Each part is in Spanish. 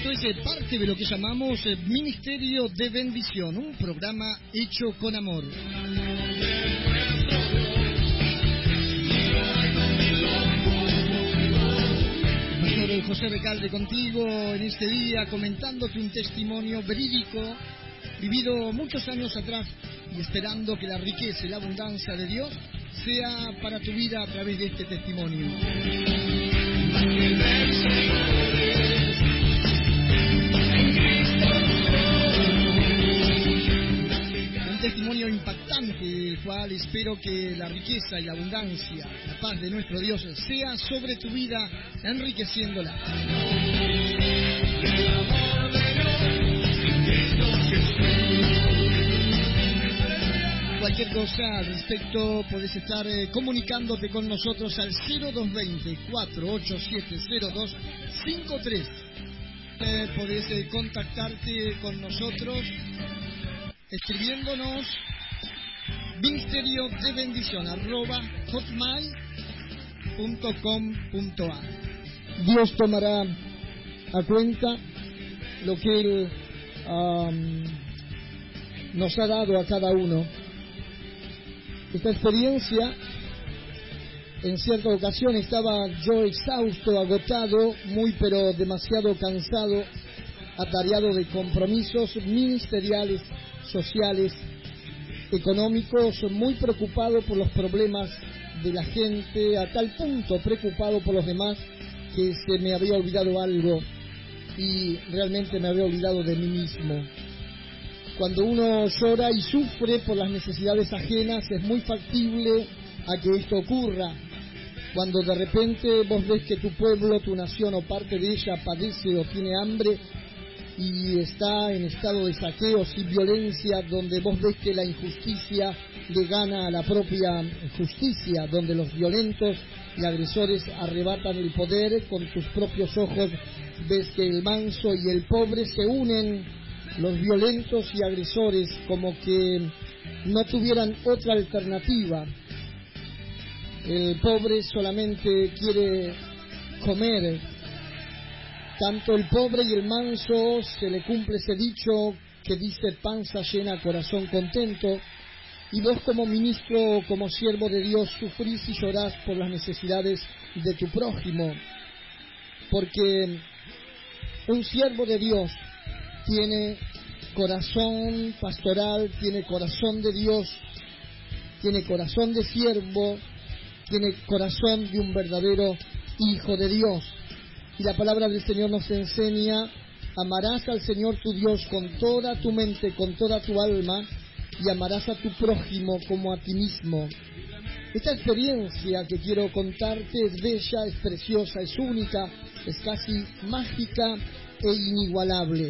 Esto es parte de lo que llamamos Ministerio de Bendición, un programa hecho con amor. Pastor José Recalde contigo en este día, comentándote un testimonio verídico, vivido muchos años atrás, y esperando que la riqueza y la abundancia de Dios sea para tu vida a través de este testimonio. Un testimonio impactante, del cual espero que la riqueza y la abundancia, la paz de nuestro Dios sea sobre tu vida, enriqueciéndola. Cualquier cosa al respecto podés estar comunicándote con nosotros al 0220-487-0253. Podés contactarte con nosotros escribiéndonos ministerio de bendición @hotmail.com.ar. Dios tomará a cuenta lo que Él nos ha dado a cada uno. Esta experiencia, en cierta ocasión estaba yo exhausto, agotado, muy pero demasiado cansado, atareado de compromisos ministeriales, sociales, económicos, muy preocupado por los problemas de la gente, a tal punto preocupado por los demás que se me había olvidado algo y realmente me había olvidado de mí mismo. Cuando uno llora y sufre por las necesidades ajenas, es muy factible a que esto ocurra. Cuando de repente vos ves que tu pueblo, tu nación o parte de ella padece o tiene hambre y está en estado de saqueos y violencia, donde vos ves que la injusticia le gana a la propia justicia, donde los violentos y agresores arrebatan el poder, con tus propios ojos ves que el manso y el pobre se unen, los violentos y agresores como que no tuvieran otra alternativa. El pobre solamente quiere comer. Tanto el pobre y el manso se le cumple ese dicho que dice panza llena, corazón contento, y vos como ministro o como siervo de Dios sufrís y llorás por las necesidades de tu prójimo, porque un siervo de Dios tiene corazón pastoral, tiene corazón de Dios, tiene corazón de siervo, tiene corazón de un verdadero hijo de Dios. Y la palabra del Señor nos enseña: amarás al Señor tu Dios con toda tu mente, con toda tu alma, y amarás a tu prójimo como a ti mismo. Esta experiencia que quiero contarte es bella, es preciosa, es única, es casi mágica e inigualable.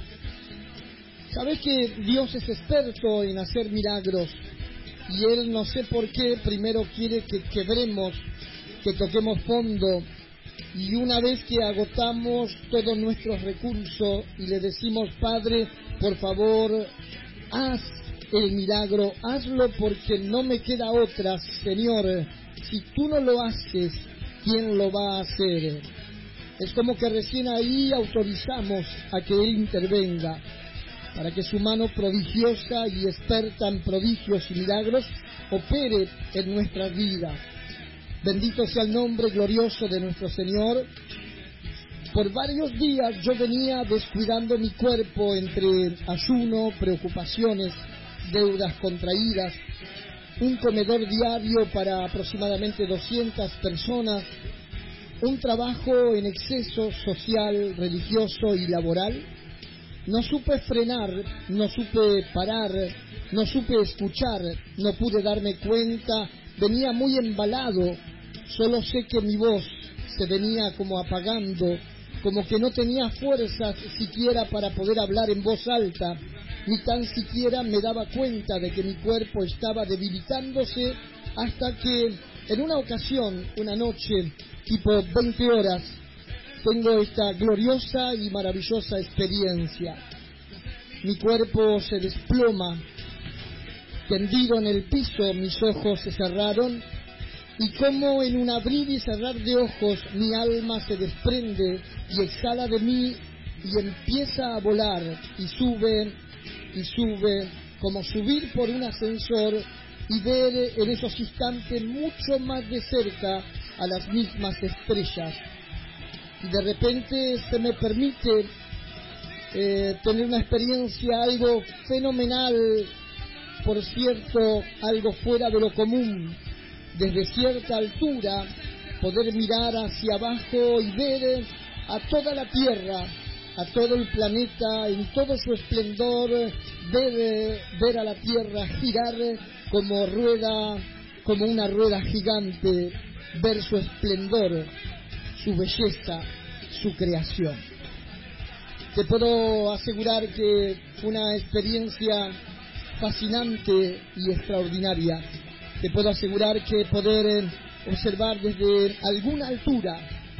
Sabes que Dios es experto en hacer milagros, y Él, no sé por qué, primero quiere que quebremos, que toquemos fondo, y una vez que agotamos todos nuestros recursos y le decimos: Padre, por favor, haz el milagro, hazlo porque no me queda otra, Señor, si tú no lo haces, ¿quién lo va a hacer? Es como que recién ahí autorizamos a que Él intervenga, para que su mano prodigiosa y experta en prodigios y milagros opere en nuestras vidas. Bendito sea el nombre glorioso de nuestro Señor. Por varios días yo venía descuidando mi cuerpo entre ayuno, preocupaciones, deudas contraídas, un comedor diario para aproximadamente 200 personas, un trabajo en exceso social, religioso y laboral. No supe frenar, no supe parar, no supe escuchar, no pude darme cuenta, venía muy embalado. Solo sé que mi voz se venía como apagando, como que no tenía fuerzas siquiera para poder hablar en voz alta, ni tan siquiera me daba cuenta de que mi cuerpo estaba debilitándose, hasta que en una ocasión, una noche, tipo 20 horas, tengo esta gloriosa y maravillosa experiencia. Mi cuerpo se desploma, tendido en el piso, mis ojos se cerraron, y como en un abrir y cerrar de ojos mi alma se desprende y exhala de mí y empieza a volar y sube, como subir por un ascensor y ver en esos instantes mucho más de cerca a las mismas estrellas. Y de repente se me permite tener una experiencia algo fenomenal, por cierto, algo fuera de lo común, desde cierta altura, poder mirar hacia abajo y ver a toda la Tierra, a todo el planeta en todo su esplendor, ver a la Tierra girar como una rueda gigante, ver su esplendor, su belleza, su creación. Te puedo asegurar que fue una experiencia fascinante y extraordinaria. Te puedo asegurar que poder observar desde alguna altura,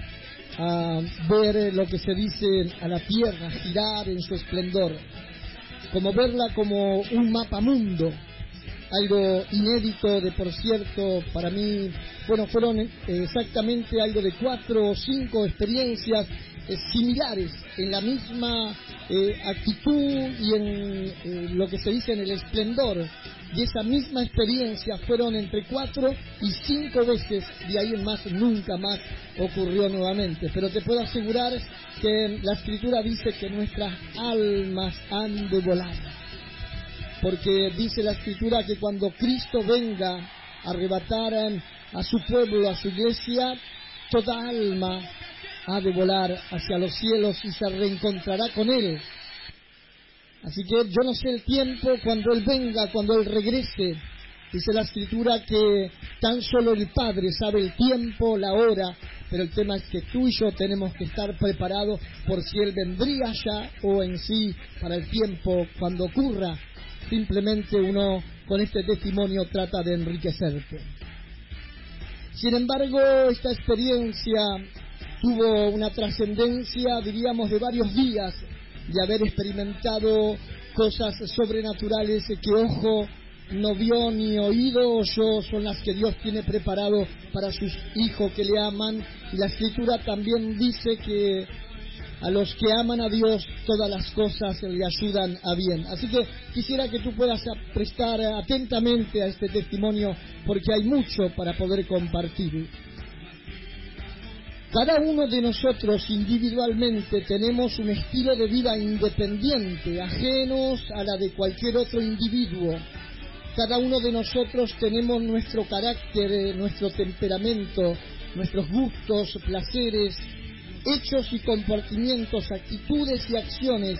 a ver lo que se dice a la Tierra girar en su esplendor, como verla como un mapamundo, algo inédito de, por cierto, para mí, fueron exactamente algo de 4 o 5 experiencias similares en la misma actitud y en lo que se dice en el esplendor de esa misma experiencia. Fueron entre 4 y 5 veces, de ahí en más nunca más ocurrió nuevamente. Pero te puedo asegurar que la Escritura dice que nuestras almas han de volar, porque dice la Escritura que cuando Cristo venga a arrebatar a su pueblo, a su iglesia, toda alma ha de volar hacia los cielos y se reencontrará con Él. Así que yo no sé el tiempo cuando Él venga, cuando Él regrese. Dice la Escritura que tan solo el Padre sabe el tiempo, la hora, pero el tema es que tú y yo tenemos que estar preparados por si Él vendría ya o en sí para el tiempo cuando ocurra. Simplemente uno con este testimonio trata de enriquecerte. Sin embargo, esta experiencia tuvo una trascendencia, diríamos, de varios días, de haber experimentado cosas sobrenaturales que ojo no vio ni oído oyó, son las que Dios tiene preparado para sus hijos que le aman. Y la Escritura también dice que a los que aman a Dios todas las cosas le ayudan a bien. Así que quisiera que tú puedas prestar atentamente a este testimonio, porque hay mucho para poder compartir. Cada uno de nosotros individualmente tenemos un estilo de vida independiente, ajenos a la de cualquier otro individuo. Cada uno de nosotros tenemos nuestro carácter, nuestro temperamento, nuestros gustos, placeres, hechos y comportamientos, actitudes y acciones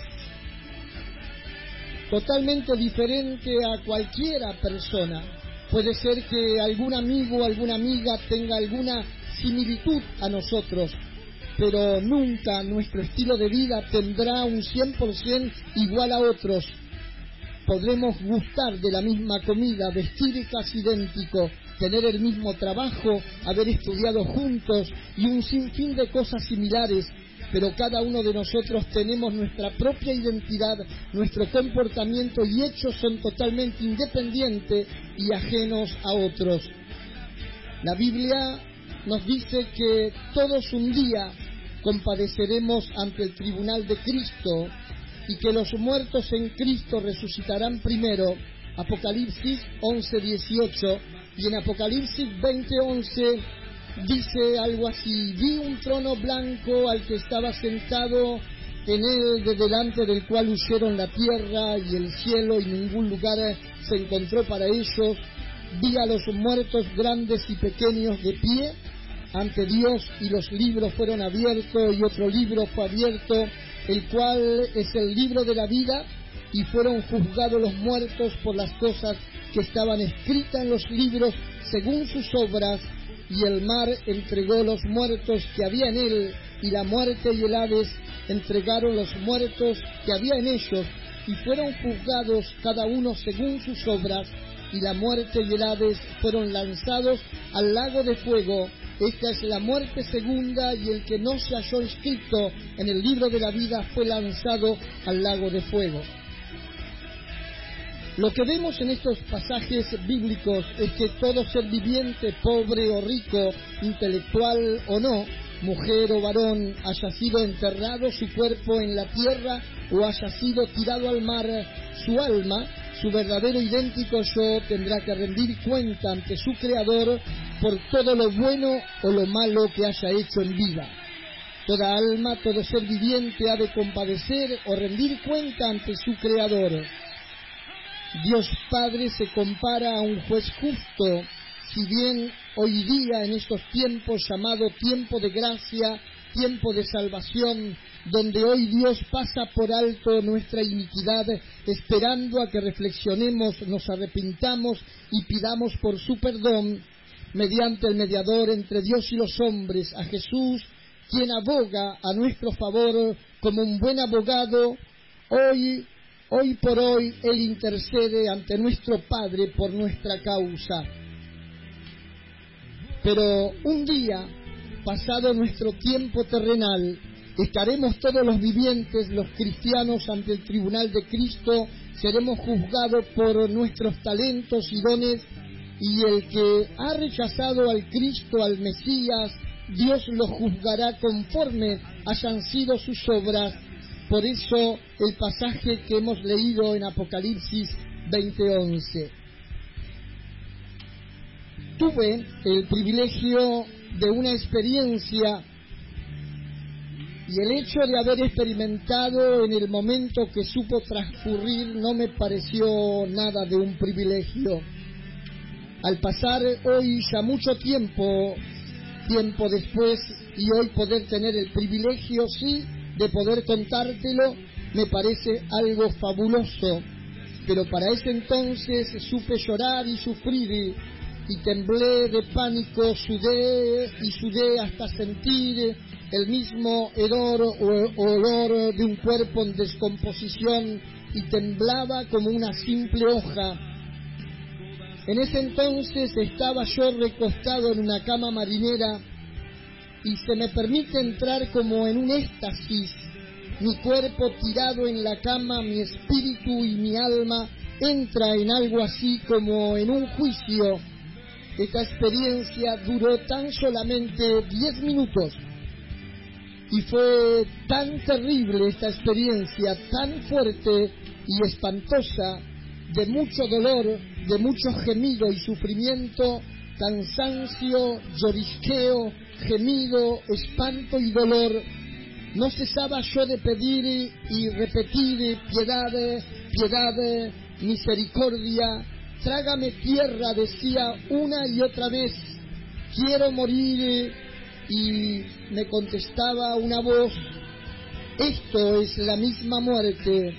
totalmente diferente a cualquiera persona. Puede ser que algún amigo o alguna amiga tenga alguna similitud a nosotros, pero nunca nuestro estilo de vida tendrá un 100% igual a otros. Podremos gustar de la misma comida, vestir casi idéntico, tener el mismo trabajo, haber estudiado juntos y un sinfín de cosas similares, pero cada uno de nosotros tenemos nuestra propia identidad, nuestro comportamiento y hechos son totalmente independientes y ajenos a otros. La Biblia nos dice que todos un día compadeceremos ante el tribunal de Cristo y que los muertos en Cristo resucitarán primero. Apocalipsis 11:18, y en Apocalipsis 20:11 dice algo así: vi un trono blanco al que estaba sentado en él, de delante del cual huyeron la tierra y el cielo, y ningún lugar se encontró para ellos. Vi a los muertos grandes y pequeños de pie ante Dios, y los libros fueron abiertos, y otro libro fue abierto, el cual es el libro de la vida, y fueron juzgados los muertos por las cosas que estaban escritas en los libros según sus obras, y el mar entregó los muertos que había en él, y la muerte y el Hades entregaron los muertos que había en ellos, y fueron juzgados cada uno según sus obras, y la muerte y el Hades fueron lanzados al lago de fuego. Esta es la muerte segunda, y el que no se halló inscrito en el libro de la vida fue lanzado al lago de fuego. Lo que vemos en estos pasajes bíblicos es que todo ser viviente, pobre o rico, intelectual o no, mujer o varón, haya sido enterrado su cuerpo en la tierra o haya sido tirado al mar su alma, su verdadero idéntico yo tendrá que rendir cuenta ante su Creador por todo lo bueno o lo malo que haya hecho en vida. Toda alma, todo ser viviente ha de compadecer o rendir cuenta ante su Creador. Dios Padre se compara a un juez justo, si bien hoy día, en estos tiempos llamado tiempo de gracia, tiempo de salvación, donde hoy Dios pasa por alto nuestra iniquidad, esperando a que reflexionemos, nos arrepintamos y pidamos por su perdón, mediante el mediador entre Dios y los hombres, a Jesús, quien aboga a nuestro favor como un buen abogado. Hoy por hoy Él intercede ante nuestro Padre por nuestra causa. Pero un día, pasado nuestro tiempo terrenal, estaremos todos los vivientes, los cristianos, ante el tribunal de Cristo, seremos juzgados por nuestros talentos y dones, y el que ha rechazado al Cristo, al Mesías, Dios lo juzgará conforme hayan sido sus obras. Por eso el pasaje que hemos leído en Apocalipsis 20:11. Tuve el privilegio de una experiencia, y el hecho de haber experimentado en el momento que supo transcurrir no me pareció nada de un privilegio. Al pasar hoy ya mucho tiempo después, y hoy poder tener el privilegio, sí, de poder contártelo, me parece algo fabuloso. Pero para ese entonces supe llorar y sufrir, y temblé de pánico, sudé hasta sentir el mismo hedor o olor de un cuerpo en descomposición, y temblaba como una simple hoja. En ese entonces estaba yo recostado en una cama marinera, y se me permite entrar como en un éxtasis, mi cuerpo tirado en la cama, mi espíritu y mi alma entra en algo así como en un juicio. Esta experiencia duró tan solamente 10 minutos, y fue tan terrible esta experiencia, tan fuerte y espantosa, de mucho dolor, de mucho gemido y sufrimiento, cansancio, llorisqueo, gemido, espanto y dolor. No cesaba yo de pedir y repetir: piedad, piedad, misericordia. Trágame tierra, decía una y otra vez, quiero morir. Y me contestaba una voz: esto es la misma muerte.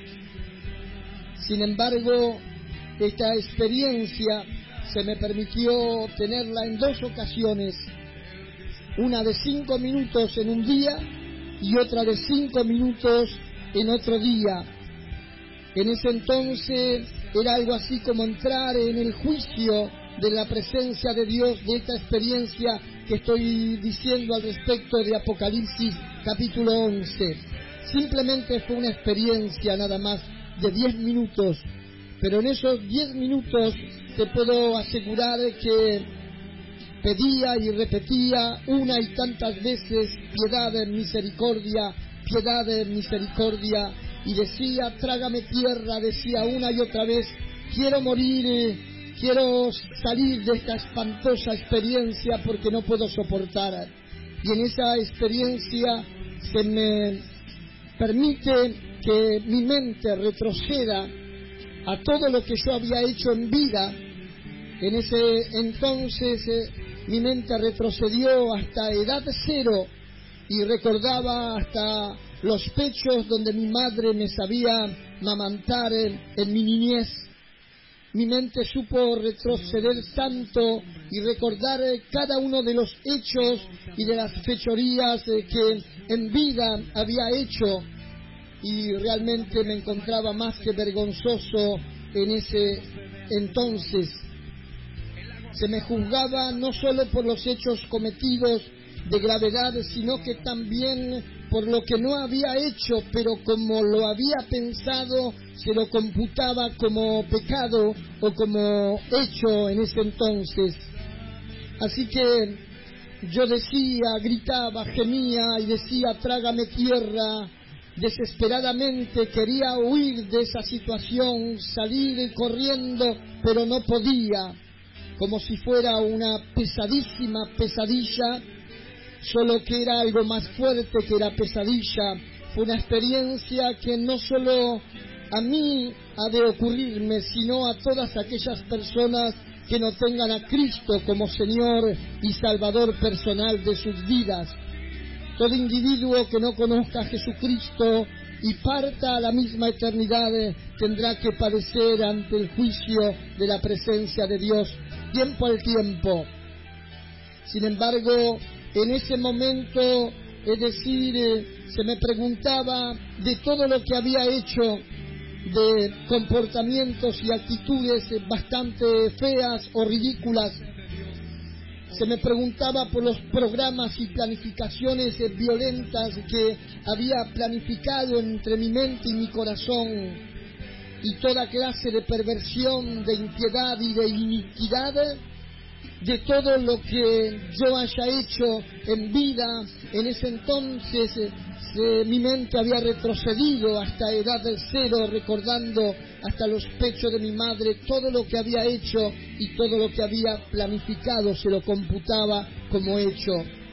Sin embargo, esta experiencia se me permitió tenerla en 2 ocasiones, una de 5 minutos en un día y otra de 5 minutos en otro día. En ese entonces era algo así como entrar en el juicio de la presencia de Dios, de esta experiencia que estoy diciendo al respecto de Apocalipsis capítulo 11. Simplemente fue una experiencia nada más de 10 minutos, pero en esos 10 minutos te puedo asegurar que pedía y repetía una y tantas veces: piedad, misericordia, piedad, misericordia. Y decía: trágame tierra, decía una y otra vez, quiero morir, quiero salir de esta espantosa experiencia porque no puedo soportar. Y en esa experiencia se me permite que mi mente retroceda a todo lo que yo había hecho en vida. En ese entonces mi mente retrocedió hasta edad 0 y recordaba hasta los pechos donde mi madre me sabía mamantar en mi niñez. Mi mente supo retroceder tanto y recordar cada uno de los hechos y de las fechorías que en vida había hecho, y realmente me encontraba más que vergonzoso en ese entonces. Se me juzgaba no solo por los hechos cometidos de gravedad, sino que también por lo que no había hecho, pero como lo había pensado, se lo computaba como pecado o como hecho en ese entonces. Así que yo decía, gritaba, gemía y decía, trágame tierra. Desesperadamente quería huir de esa situación, salir corriendo, pero no podía, como si fuera una pesadísima pesadilla, solo que era algo más fuerte que la pesadilla. Fue una experiencia que no solo a mí ha de ocurrirme, sino a todas aquellas personas que no tengan a Cristo como Señor y Salvador personal de sus vidas. Todo individuo que no conozca a Jesucristo y parta a la misma eternidad tendrá que padecer ante el juicio de la presencia de Dios tiempo al tiempo. Sin embargo, en ese momento, es decir, se me preguntaba de todo lo que había hecho, de comportamientos y actitudes bastante feas o ridículas. Se me preguntaba por los programas y planificaciones violentas que había planificado entre mi mente y mi corazón, y toda clase de perversión, de impiedad y de iniquidad, de todo lo que yo haya hecho en vida. En ese entonces mi mente había retrocedido hasta edad del 0, recordando hasta los pechos de mi madre todo lo que había hecho y todo lo que había planificado se lo computaba como hecho.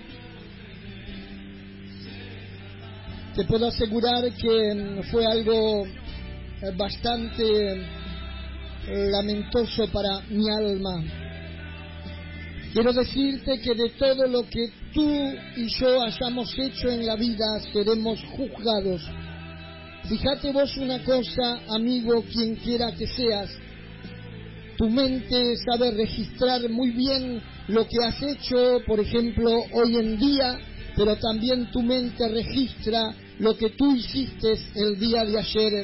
Te puedo asegurar que fue algo bastante lamentoso para mi alma. Quiero decirte que de todo lo que tú y yo hayamos hecho en la vida seremos juzgados. Fíjate vos una cosa, amigo, quien quiera que seas. Tu mente sabe registrar muy bien lo que has hecho, por ejemplo, hoy en día, pero también tu mente registra lo que tú hiciste el día de ayer.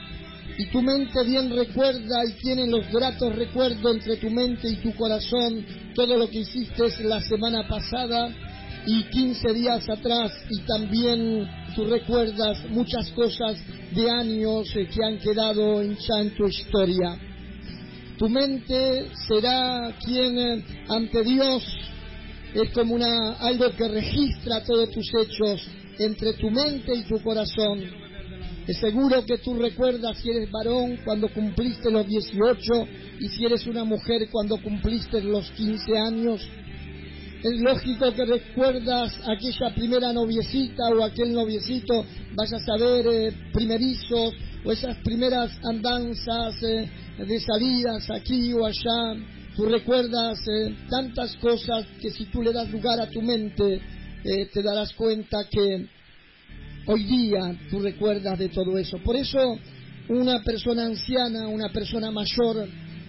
Y tu mente bien recuerda y tiene los gratos recuerdos entre tu mente y tu corazón todo lo que hiciste la semana pasada y 15 días atrás, y también tú recuerdas muchas cosas de años que han quedado ya en tu historia. Tu mente será quien ante Dios es como algo que registra todos tus hechos entre tu mente y tu corazón. Es seguro que tú recuerdas si eres varón cuando cumpliste los 18 y si eres una mujer cuando cumpliste los 15 años. Es lógico que recuerdas aquella primera noviecita o aquel noviecito, vayas a ver primerizos, o esas primeras andanzas de salidas aquí o allá. Tú recuerdas tantas cosas que si tú le das lugar a tu mente te darás cuenta que hoy día tú recuerdas de todo eso. Por eso una persona anciana, una persona mayor,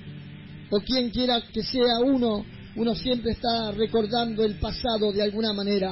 o quien quiera que sea uno siempre está recordando el pasado de alguna manera.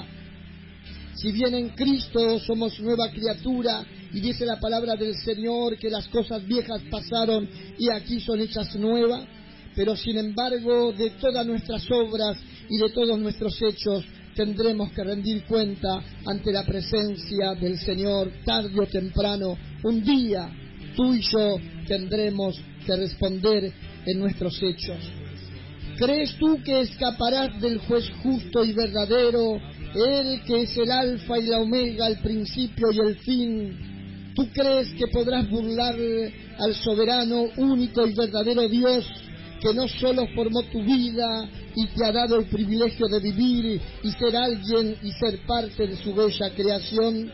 Si bien en Cristo somos nueva criatura, y dice la palabra del Señor que las cosas viejas pasaron y aquí son hechas nuevas, pero sin embargo de todas nuestras obras y de todos nuestros hechos tendremos que rendir cuenta ante la presencia del Señor tarde o temprano. Un día tú y yo tendremos que responder en nuestros hechos. ¿Crees tú que escaparás del juez justo y verdadero, Él que es el alfa y la omega, el principio y el fin? ¿Tú crees que podrás burlar al soberano, único y verdadero Dios, que no solo formó tu vida y te ha dado el privilegio de vivir y ser alguien y ser parte de su bella creación?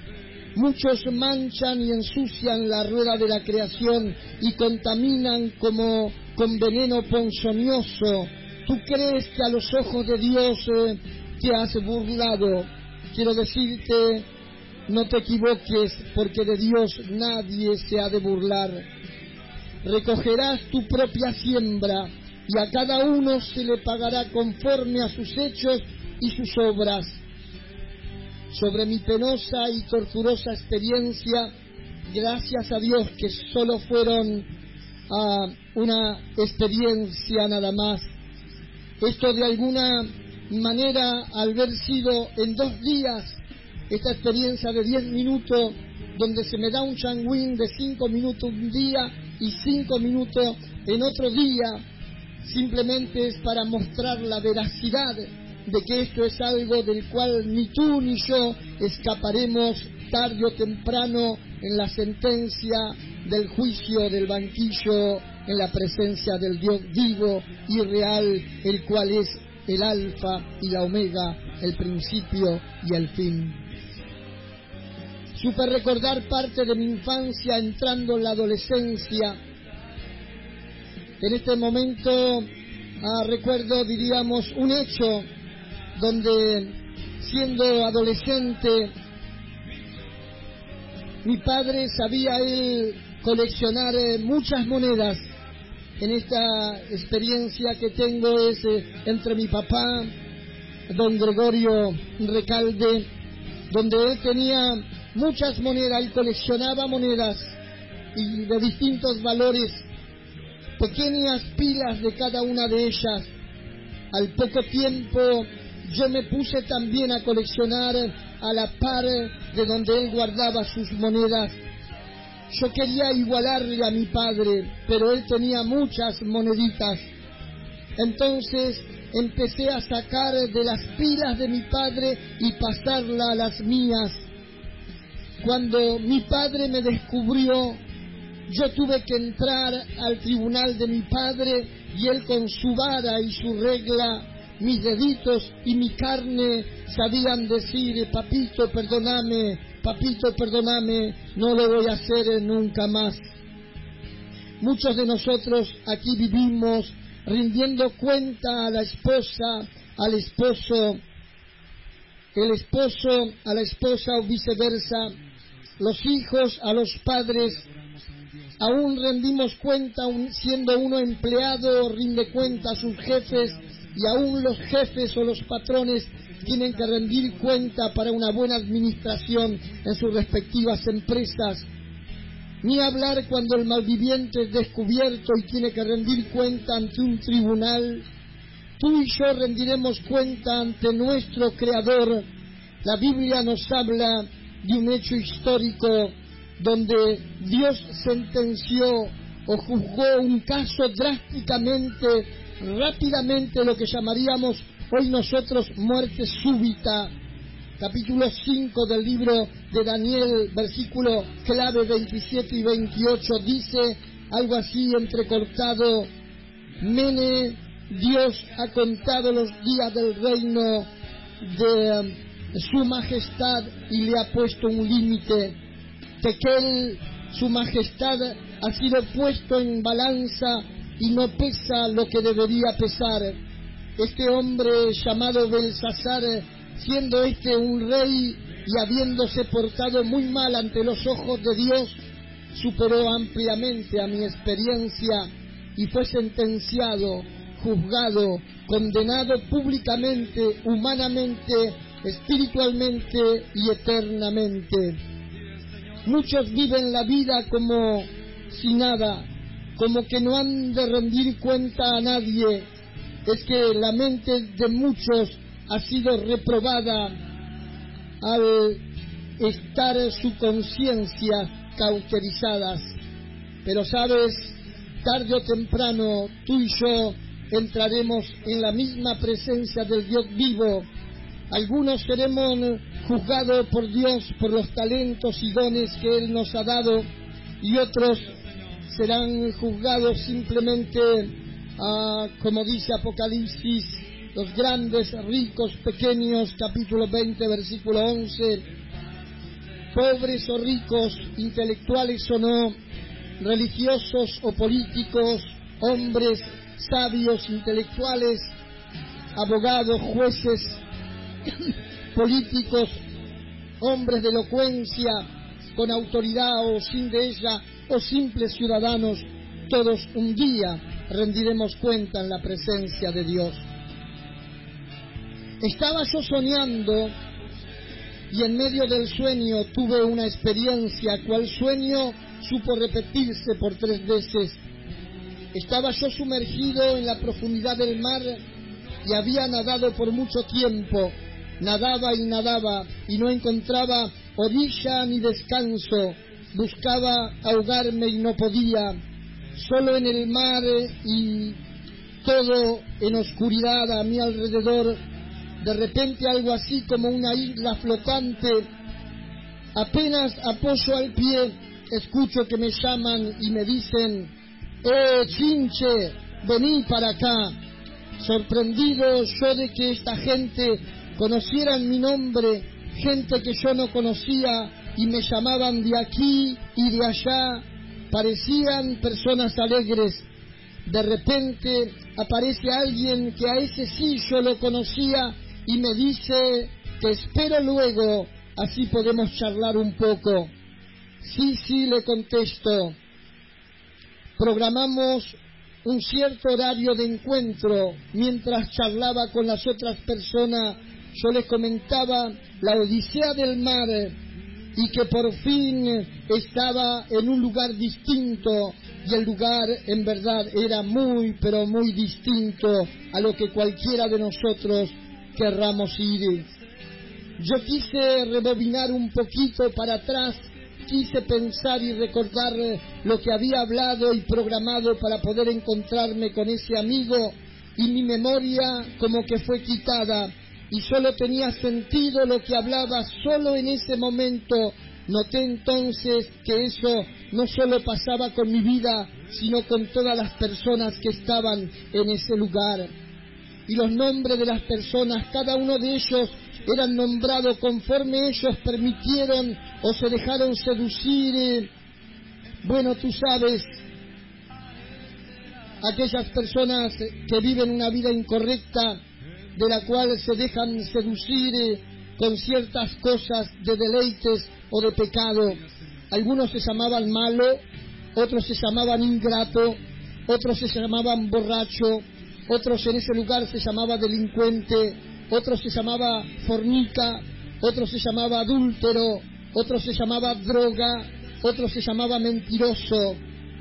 Muchos manchan y ensucian la rueda de la creación y contaminan como con veneno ponzoñoso. ¿Tú crees que a los ojos de Dios te has burlado? Quiero decirte, no te equivoques, porque de Dios nadie se ha de burlar. Recogerás tu propia siembra y a cada uno se le pagará conforme a sus hechos y sus obras. Sobre mi penosa y torturosa experiencia, gracias a Dios que solo fueron una experiencia nada más. Esto de alguna manera, al haber sido en 2 días, esta experiencia de 10 minutos, donde se me da un changuín de 5 minutos un día y 5 minutos en otro día, simplemente es para mostrar la veracidad de que esto es algo del cual ni tú ni yo escaparemos tarde o temprano en la sentencia del juicio del banquillo, en la presencia del Dios vivo y real, el cual es el alfa y la omega, el principio y el fin. Supe recordar parte de mi infancia entrando en la adolescencia. En este momento recuerdo, diríamos, un hecho donde, siendo adolescente, mi padre sabía él coleccionar muchas monedas. En esta experiencia que tengo es entre mi papá, don Gregorio Recalde, donde él tenía muchas monedas, él coleccionaba monedas y de distintos valores, pequeñas pilas de cada una de ellas. Al poco tiempo yo me puse también a coleccionar a la par de donde él guardaba sus monedas. Yo quería igualarle a mi padre, pero él tenía muchas moneditas. Entonces empecé a sacar de las pilas de mi padre y pasarla a las mías. Cuando mi padre me descubrió, yo tuve que entrar al tribunal de mi padre y él con su vara y su regla, mis deditos y mi carne sabían decir: papito, perdóname, no lo voy a hacer nunca más. Muchos de nosotros aquí vivimos rindiendo cuenta a la esposa, al esposo, el esposo a la esposa o viceversa, los hijos a los padres. Aún rendimos cuenta, siendo uno empleado, rinde cuenta a sus jefes, y aún los jefes o los patrones tienen que rendir cuenta para una buena administración en sus respectivas empresas. Ni hablar cuando el malviviente es descubierto y tiene que rendir cuenta ante un tribunal. Tú y yo rendiremos cuenta ante nuestro Creador. La Biblia nos habla de un hecho histórico donde Dios sentenció o juzgó un caso drásticamente, rápidamente, lo que llamaríamos hoy nosotros muerte súbita. Capítulo 5 del libro de Daniel, versículo clave 27 y 28, dice algo así entrecortado: Mene, Dios ha contado los días del reino de su majestad y le ha puesto un límite. Tekel, su majestad, ha sido puesto en balanza y no pesa lo que debería pesar. Este hombre llamado Belsasar, siendo un rey y habiéndose portado muy mal ante los ojos de Dios, superó ampliamente a mi experiencia y fue sentenciado, juzgado, condenado públicamente, humanamente, espiritualmente y eternamente. Muchos viven la vida como si nada, como que no han de rendir cuenta a nadie. Es que la mente de muchos ha sido reprobada al estar su conciencia cauterizadas. Pero sabes, tarde o temprano tú y yo entraremos en la misma presencia del Dios vivo. Algunos seremos juzgados por Dios por los talentos y dones que Él nos ha dado, y otros serán juzgados simplemente, como dice Apocalipsis, los grandes, ricos, pequeños, capítulo 20, versículo 11, pobres o ricos, intelectuales o no, religiosos o políticos, hombres, sabios, intelectuales, abogados, jueces, políticos, hombres de elocuencia, con autoridad o sin de ella, o simples ciudadanos, todos un día rendiremos cuenta en la presencia de Dios. Estaba yo soñando y en medio del sueño tuve una experiencia, cual sueño supo repetirse por 3 veces. Estaba yo sumergido en la profundidad del mar y había nadado por mucho tiempo. Nadaba y no encontraba orilla ni descanso. Buscaba ahogarme y no podía. Solo en el mar y todo en oscuridad a mi alrededor de repente algo así como una isla flotante. Apenas apoyo al pie, escucho que me llaman y me dicen: Chinche, vení para acá. Sorprendido yo de que esta gente conocieran mi nombre, gente que yo no conocía, y me llamaban de aquí y de allá, parecían personas alegres. De repente aparece alguien que a ese sí yo lo conocía y me dice: te espero luego, así podemos charlar un poco. Sí, le contesto. Programamos un cierto horario de encuentro. Mientras charlaba con las otras personas, yo les comentaba la odisea del mar y que por fin estaba en un lugar distinto, y el lugar en verdad era muy, pero muy distinto a lo que cualquiera de nosotros querramos ir. Yo quise rebobinar un poquito para atrás, quise pensar y recordar lo que había hablado y programado para poder encontrarme con ese amigo, y mi memoria como que fue quitada y solo tenía sentido lo que hablaba solo en ese momento. Noté entonces que eso no solo pasaba con mi vida, sino con todas las personas que estaban en ese lugar. Y los nombres de las personas, cada uno de ellos eran nombrados conforme ellos permitieron o se dejaron seducir. Bueno, tú sabes, aquellas personas que viven una vida incorrecta, de la cual se dejan seducir con ciertas cosas de deleites o de pecado. Algunos se llamaban malo, otros se llamaban ingrato, otros se llamaban borracho, otros en ese lugar se llamaba delincuente, otros se llamaba fornica, otros se llamaba adúltero, otros se llamaba droga, otros se llamaba mentiroso.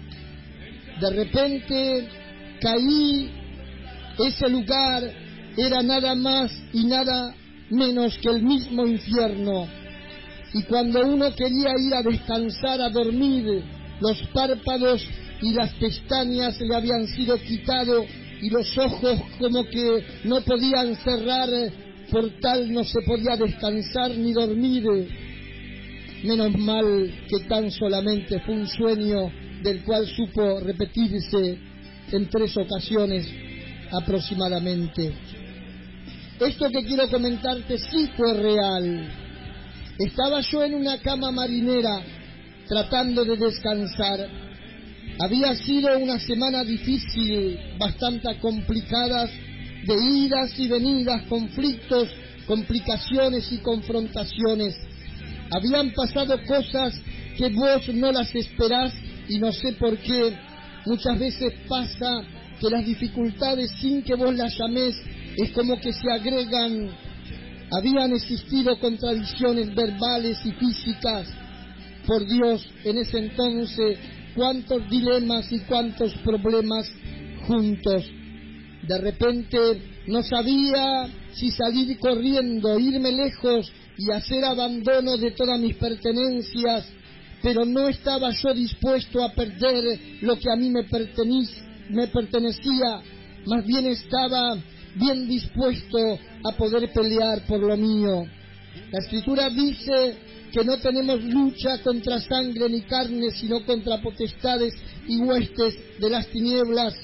De repente caí, ese lugar era nada más y nada menos que el mismo infierno. Y cuando uno quería ir a descansar, a dormir, los párpados y las pestañas le habían sido quitados y los ojos como que no podían cerrar, por tal no se podía descansar ni dormir. Menos mal que tan solamente fue un sueño del cual supo repetirse en 3 ocasiones aproximadamente. Esto que quiero comentarte sí fue real. Estaba yo en una cama marinera tratando de descansar. Había sido una semana difícil, bastante complicada, de idas y venidas, conflictos, complicaciones y confrontaciones. Habían pasado cosas que vos no las esperás y no sé por qué. Muchas veces pasa que las dificultades, sin que vos las llames, es como que se agregan. Habían existido contradicciones verbales y físicas. Por Dios, en ese entonces, cuántos dilemas y cuántos problemas juntos. De repente no sabía si salir corriendo, irme lejos y hacer abandono de todas mis pertenencias, pero no estaba yo dispuesto a perder lo que a mí me pertenecía, más bien estaba bien dispuesto a poder pelear por lo mío. La Escritura dice que no tenemos lucha contra sangre ni carne, sino contra potestades y huestes de las tinieblas.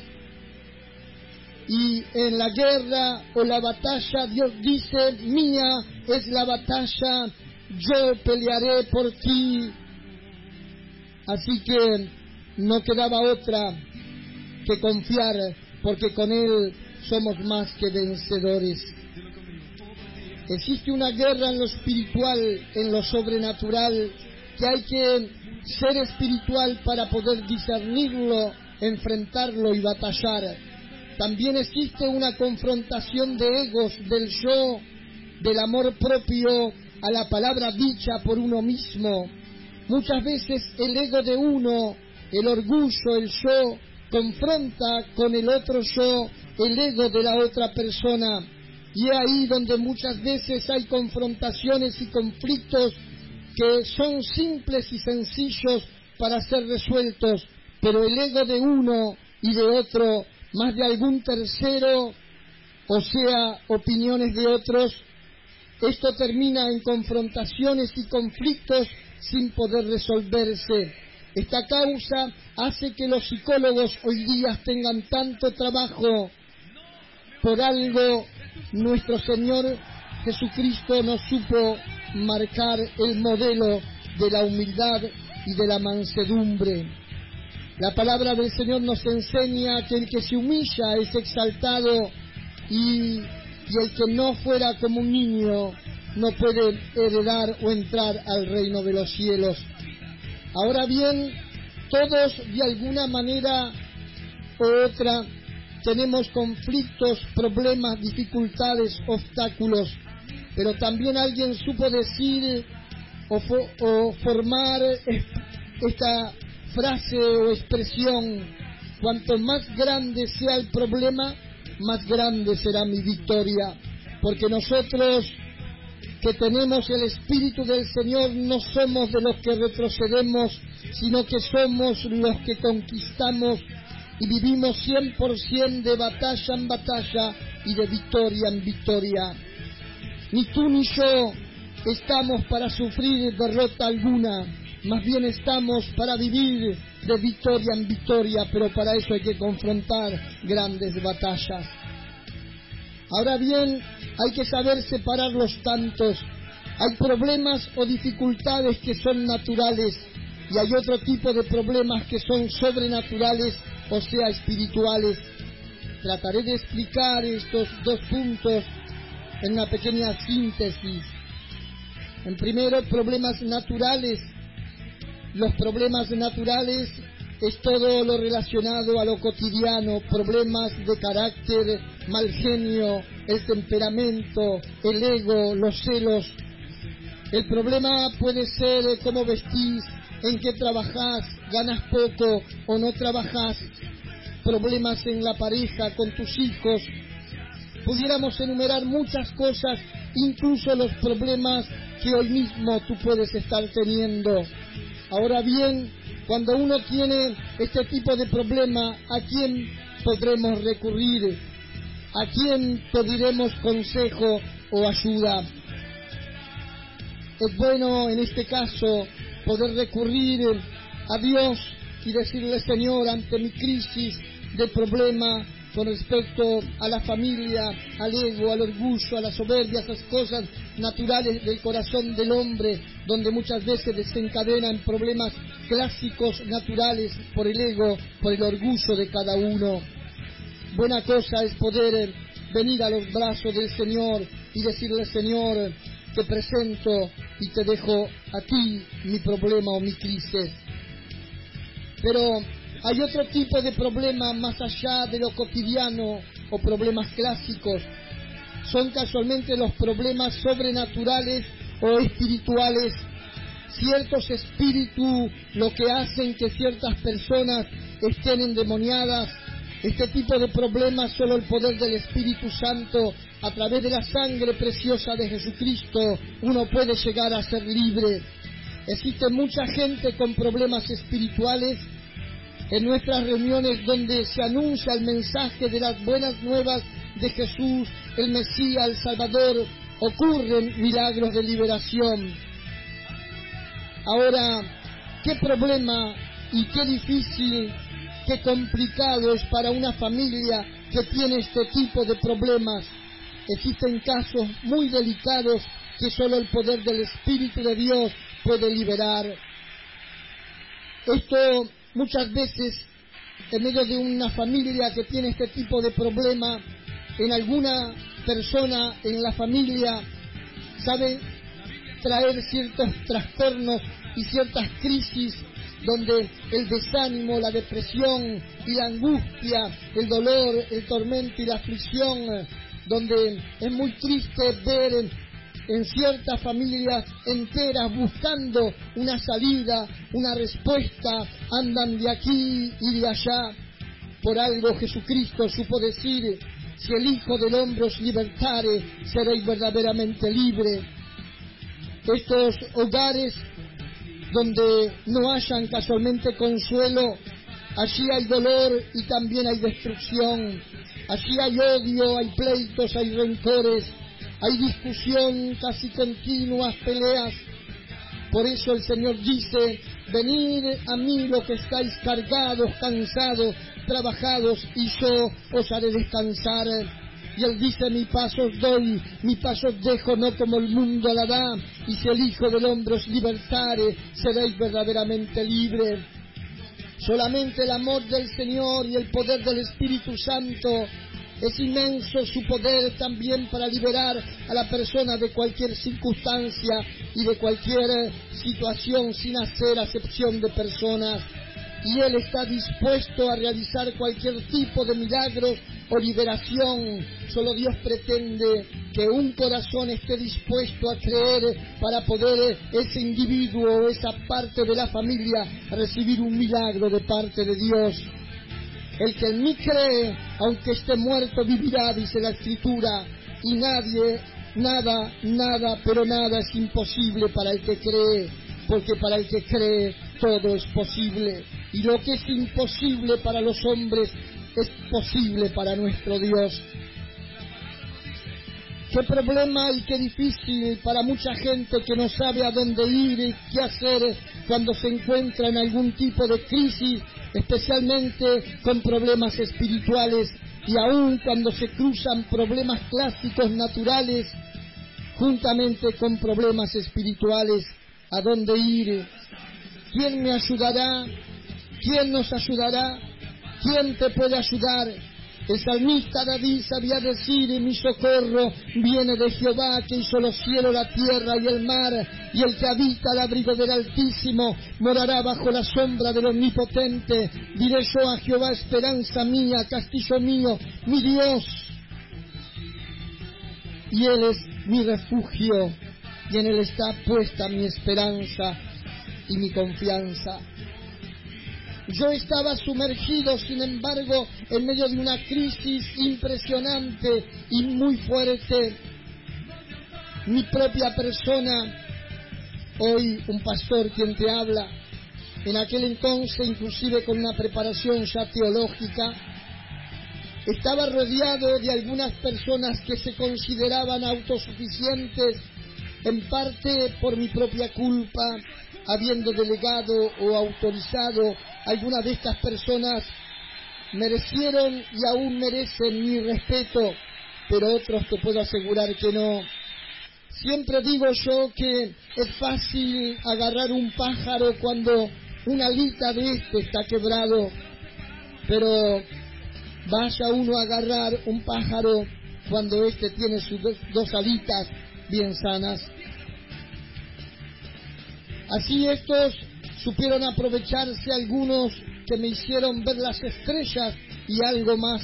Y en la guerra o la batalla, Dios dice: mía es la batalla, yo pelearé por ti. Así que no quedaba otra que confiar, porque con Él somos más que vencedores. Existe una guerra en lo espiritual, en lo sobrenatural, que hay que ser espiritual para poder discernirlo, enfrentarlo y batallar. También existe una confrontación de egos, del yo, del amor propio a la palabra dicha por uno mismo. Muchas veces el ego de uno, el orgullo, el yo, confronta con el otro yo, el ego de la otra persona. Y es ahí donde muchas veces hay confrontaciones y conflictos que son simples y sencillos para ser resueltos, pero el ego de uno y de otro, más de algún tercero, o sea, opiniones de otros, esto termina en confrontaciones y conflictos sin poder resolverse. Esta causa hace que los psicólogos hoy día tengan tanto trabajo. Por algo, nuestro Señor Jesucristo nos supo marcar el modelo de la humildad y de la mansedumbre. La palabra del Señor nos enseña que el que se humilla es exaltado y el que no fuera como un niño no puede heredar o entrar al reino de los cielos. Ahora bien, todos de alguna manera u otra tenemos conflictos, problemas, dificultades, obstáculos, pero también alguien supo decir o formar esta frase o expresión: cuanto más grande sea el problema, más grande será mi victoria, porque nosotros que tenemos el Espíritu del Señor no somos de los que retrocedemos, sino que somos los que conquistamos y vivimos 100% de batalla en batalla y de victoria en victoria. Ni tú ni yo estamos para sufrir derrota alguna, más bien estamos para vivir de victoria en victoria, pero para eso hay que confrontar grandes batallas. Ahora bien, hay que saber separar los tantos. Hay problemas o dificultades que son naturales y hay otro tipo de problemas que son sobrenaturales, o sea, espirituales. Trataré de explicar estos dos puntos en una pequeña síntesis. En primero, problemas naturales. Los problemas naturales es todo lo relacionado a lo cotidiano, problemas de carácter, mal genio, el temperamento, el ego, los celos. El problema puede ser cómo vestís, en qué trabajás, ganas poco o no trabajás, problemas en la pareja, con tus hijos. Pudiéramos enumerar muchas cosas, incluso los problemas que hoy mismo tú puedes estar teniendo. Ahora bien, cuando uno tiene este tipo de problema, ¿a quién podremos recurrir? ¿A quién pediremos consejo o ayuda? Es bueno en este caso poder recurrir a Dios y decirle: Señor, ante mi crisis de problema con respecto a la familia, al ego, al orgullo, a la soberbia, esas cosas naturales del corazón del hombre, donde muchas veces desencadenan problemas clásicos naturales por el ego, por el orgullo de cada uno. Buena cosa es poder venir a los brazos del Señor y decirle: Señor, te presento y te dejo a ti mi problema o mi crisis. Pero hay otro tipo de problema más allá de lo cotidiano o problemas clásicos. Son casualmente los problemas sobrenaturales o espirituales. Ciertos espíritus lo que hacen que ciertas personas estén endemoniadas. Este tipo de problemas solo el poder del Espíritu Santo, a través de la sangre preciosa de Jesucristo, uno puede llegar a ser libre. Existe mucha gente con problemas espirituales. En nuestras reuniones donde se anuncia el mensaje de las buenas nuevas de Jesús, el Mesías, el Salvador, ocurren milagros de liberación. Ahora, ¿qué problema y qué difícil, qué complicado es para una familia que tiene este tipo de problemas? Existen casos muy delicados que solo el poder del Espíritu de Dios puede liberar. Esto muchas veces, en medio de una familia que tiene este tipo de problema, en alguna persona en la familia sabe traer ciertos trastornos y ciertas crisis donde el desánimo, la depresión y la angustia, el dolor, el tormento y la aflicción, donde es muy triste ver en ciertas familias enteras buscando una salida, una respuesta, andan de aquí y de allá. Por algo Jesucristo supo decir: si el Hijo del Hombre os libertare, seréis verdaderamente libre. Estos hogares donde no hayan casualmente consuelo, allí hay dolor y también hay destrucción. Allí hay odio, hay pleitos, hay rencores, hay discusión casi continuas, peleas. Por eso el Señor dice: venid a mí los que estáis cargados, cansados, trabajados, y yo os haré descansar. Y Él dice: mi paz os doy, mi paz os dejo, no como el mundo la da. Y si el Hijo del Hombre os libertare, seréis verdaderamente libres. Solamente el amor del Señor y el poder del Espíritu Santo, es inmenso su poder también para liberar a la persona de cualquier circunstancia y de cualquier situación, sin hacer acepción de personas. Y Él está dispuesto a realizar cualquier tipo de milagros o liberación. Solo Dios pretende que un corazón esté dispuesto a creer para poder ese individuo o esa parte de la familia recibir un milagro de parte de Dios. El que en mí cree, aunque esté muerto, vivirá, dice la Escritura, y nada, pero nada es imposible para el que cree, porque para el que cree todo es posible. Y lo que es imposible para los hombres es posible para nuestro Dios. Qué problema y qué difícil para mucha gente que no sabe a dónde ir y qué hacer cuando se encuentra en algún tipo de crisis, especialmente con problemas espirituales, y aún cuando se cruzan problemas clásicos naturales juntamente con problemas espirituales. ¿A dónde ir? ¿Quién me ayudará? ¿Quién nos ayudará? ¿Quién te puede ayudar? El salmista David sabía decir: mi socorro viene de Jehová, que hizo los cielos, la tierra y el mar, y el que habita al abrigo del Altísimo morará bajo la sombra del Omnipotente. Diré yo a Jehová: esperanza mía, castillo mío, mi Dios. Y Él es mi refugio, y en Él está puesta mi esperanza y mi confianza. Yo estaba sumergido, sin embargo, en medio de una crisis impresionante y muy fuerte. Mi propia persona, hoy un pastor quien te habla, en aquel entonces inclusive con una preparación ya teológica, estaba rodeado de algunas personas que se consideraban autosuficientes, en parte por mi propia culpa, habiendo delegado o autorizado. Algunas de estas personas merecieron y aún merecen mi respeto, pero otros te puedo asegurar que no. Siempre digo yo que es fácil agarrar un pájaro cuando una alita de este está quebrado, pero vaya uno a agarrar un pájaro cuando este tiene sus dos alitas bien sanas. Así estos supieron aprovecharse, algunos que me hicieron ver las estrellas y algo más.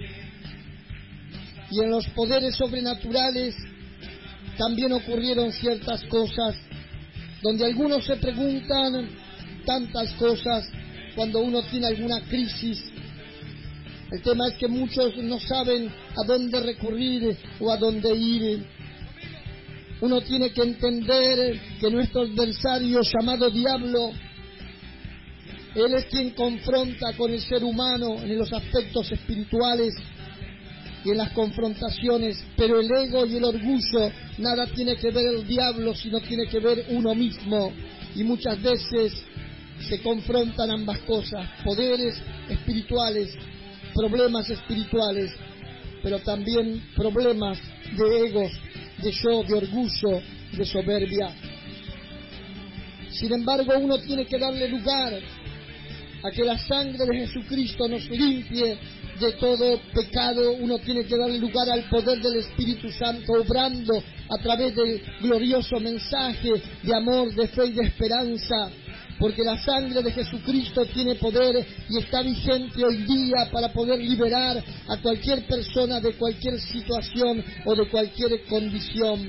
Y en los poderes sobrenaturales también ocurrieron ciertas cosas, donde algunos se preguntan tantas cosas cuando uno tiene alguna crisis. El tema es que muchos no saben a dónde recurrir o a dónde ir. Uno tiene que entender que nuestro adversario llamado diablo, él es quien confronta con el ser humano en los aspectos espirituales y en las confrontaciones, pero el ego y el orgullo, nada tiene que ver el diablo, sino tiene que ver uno mismo, y muchas veces se confrontan ambas cosas: poderes espirituales, problemas espirituales, pero también problemas de egos, de yo, de orgullo, de soberbia. Sin embargo, uno tiene que darle lugar a que la sangre de Jesucristo nos limpie de todo pecado. Uno tiene que darle lugar al poder del Espíritu Santo obrando a través del glorioso mensaje de amor, de fe y de esperanza, porque la sangre de Jesucristo tiene poder y está vigente hoy día para poder liberar a cualquier persona de cualquier situación o de cualquier condición.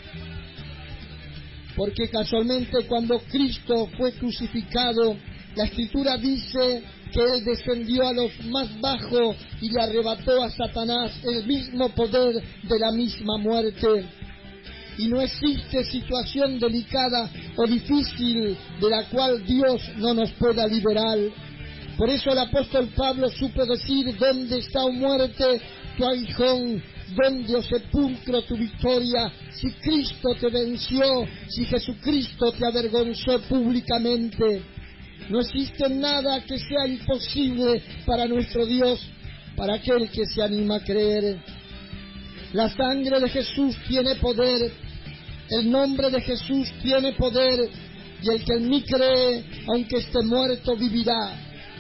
Porque casualmente cuando Cristo fue crucificado, la Escritura dice que Él descendió a los más bajos y le arrebató a Satanás el mismo poder de la misma muerte. Y no existe situación delicada o difícil de la cual Dios no nos pueda liberar. Por eso el apóstol Pablo supo decir: ¿dónde está, oh muerte, tu aguijón? ¿Dónde, oh sepulcro, tu victoria? Si Cristo te venció, si Jesucristo te avergonzó públicamente. No existe nada que sea imposible para nuestro Dios, para aquel que se anima a creer. La sangre de Jesús tiene poder, el nombre de Jesús tiene poder, y el que en mí cree, aunque esté muerto, vivirá.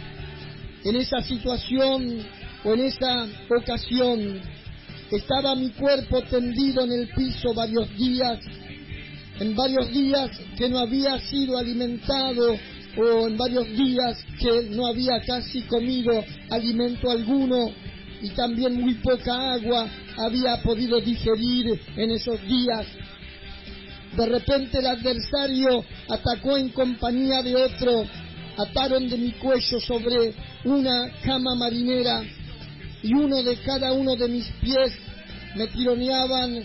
En esa situación o en esa ocasión, estaba mi cuerpo tendido en el piso varios días, en varios días que no había sido alimentado, o en varios días que no había casi comido alimento alguno, y también muy poca agua había podido digerir en esos días. De repente el adversario atacó en compañía de otro, ataron de mi cuello sobre una cama marinera, y uno de cada uno de mis pies me tironeaban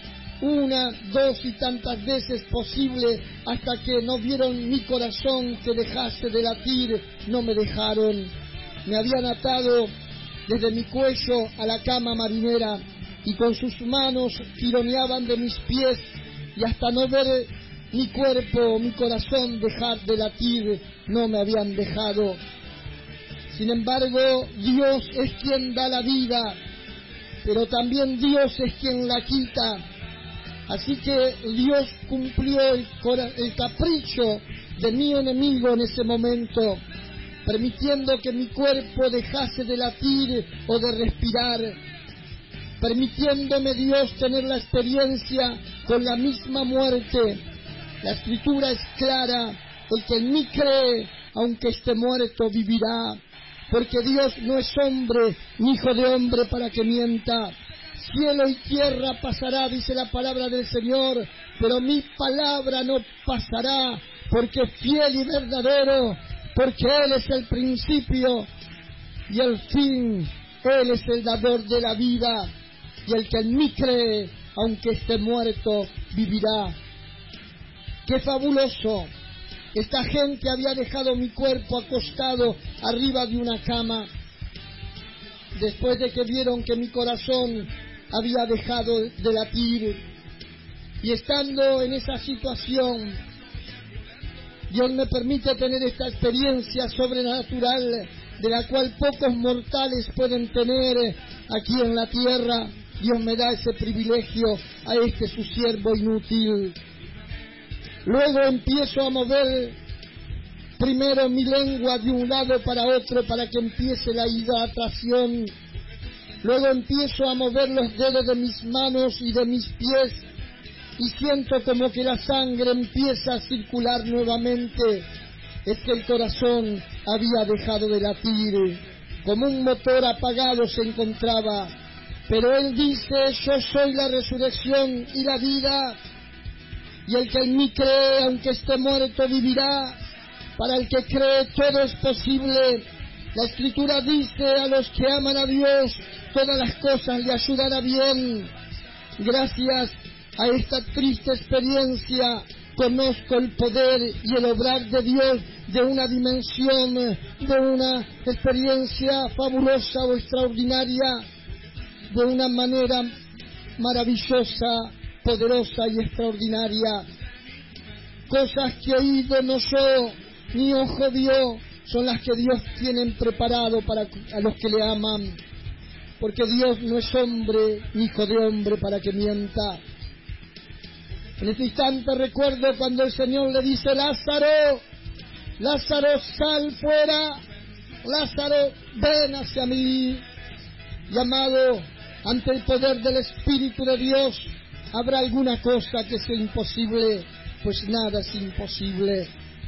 1, 2 y tantas veces posible, hasta que no vieron mi corazón que dejase de latir. No me dejaron. Me habían atado desde mi cuello a la cama marinera, y con sus manos tironeaban de mis pies, y hasta no ver mi cuerpo, mi corazón dejar de latir, no me habían dejado. Sin embargo, Dios es quien da la vida, pero también Dios es quien la quita. Así que Dios cumplió el capricho de mi enemigo en ese momento, permitiendo que mi cuerpo dejase de latir o de respirar, permitiéndome Dios tener la experiencia con la misma muerte. La Escritura es clara: el que en mí cree, aunque esté muerto, vivirá. Porque Dios no es hombre, ni hijo de hombre para que mienta. Cielo y tierra pasará, dice la palabra del Señor, pero mi palabra no pasará, porque es fiel y verdadero, porque Él es el principio y el fin. Él es el dador de la vida, y el que en mí cree, aunque esté muerto, vivirá. ¡Qué fabuloso! Esta gente había dejado mi cuerpo acostado arriba de una cama, después de que vieron que mi corazón había dejado de latir. Y estando en esa situación, Dios me permite tener esta experiencia sobrenatural, de la cual pocos mortales pueden tener aquí en la tierra. Dios me da ese privilegio a este su siervo inútil. Luego empiezo a mover primero mi lengua de un lado para otro para que empiece la hidratación. Luego empiezo a mover los dedos de mis manos y de mis pies, y siento como que la sangre empieza a circular nuevamente. Es que el corazón había dejado de latir, como un motor apagado se encontraba. Pero Él dice: yo soy la resurrección y la vida, y el que en mí cree, aunque esté muerto, vivirá. Para el que cree todo es posible. La Escritura dice: a los que aman a Dios, todas las cosas le ayudan a bien. Gracias a esta triste experiencia, conozco el poder y el obrar de Dios de una dimensión, de una experiencia fabulosa o extraordinaria, de una manera maravillosa, poderosa y extraordinaria. Cosas que oído no oyó, ni ojo vio, son las que Dios tiene preparado para a los que le aman. Porque Dios no es hombre, ni hijo de hombre para que mienta. En este instante recuerdo cuando el Señor le dice: Lázaro, Lázaro, sal fuera, Lázaro, ven hacia mí. Y amado, ante el poder del Espíritu de Dios, ¿habrá alguna cosa que sea imposible? Pues nada es imposible.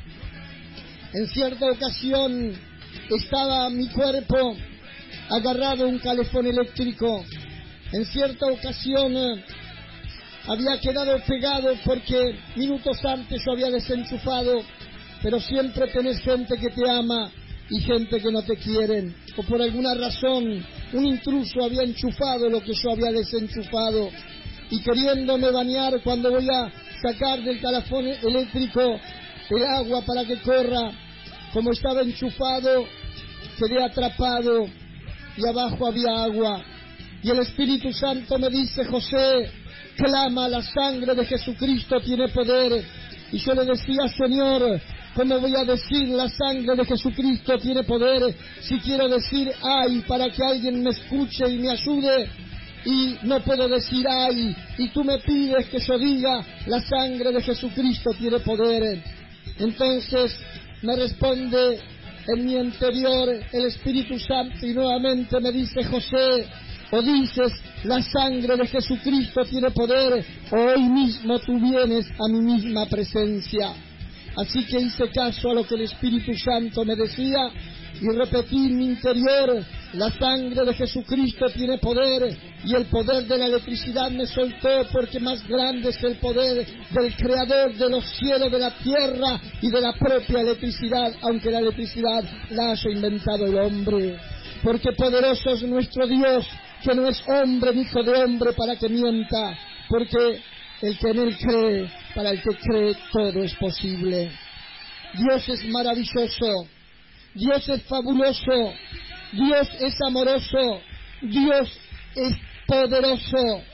En cierta ocasión estaba mi cuerpo agarrado a un calefón eléctrico. En cierta ocasión había quedado pegado porque minutos antes yo había desenchufado, pero siempre tenés gente que te ama y gente que no te quieren. O por alguna razón un intruso había enchufado lo que yo había desenchufado, y queriéndome bañar cuando voy a sacar del calefón eléctrico el agua para que corra, como estaba enchufado, quedé atrapado y abajo había agua. Y el Espíritu Santo me dice: José, clama, la sangre de Jesucristo tiene poder. Y yo le decía: Señor, ¿cómo voy a decir la sangre de Jesucristo tiene poder si quiero decir ay para que alguien me escuche y me ayude? Y no puedo decir ay, y tú me pides que yo diga la sangre de Jesucristo tiene poder. Entonces me responde en mi interior el Espíritu Santo y nuevamente me dice: José, o dices la sangre de Jesucristo tiene poder, o hoy mismo tú vienes a mi misma presencia. Así que hice caso a lo que el Espíritu Santo me decía y repetí en mi interior: la sangre de Jesucristo tiene poder. Y el poder de la electricidad me soltó, porque más grande es el poder del Creador de los cielos, de la tierra y de la propia electricidad, aunque la electricidad la haya inventado el hombre. Porque poderoso es nuestro Dios, que no es hombre ni hijo de hombre para que mienta, porque el que en Él cree, para el que cree todo es posible. Dios es maravilloso, Dios es fabuloso, Dios es amoroso, Dios es poderoso.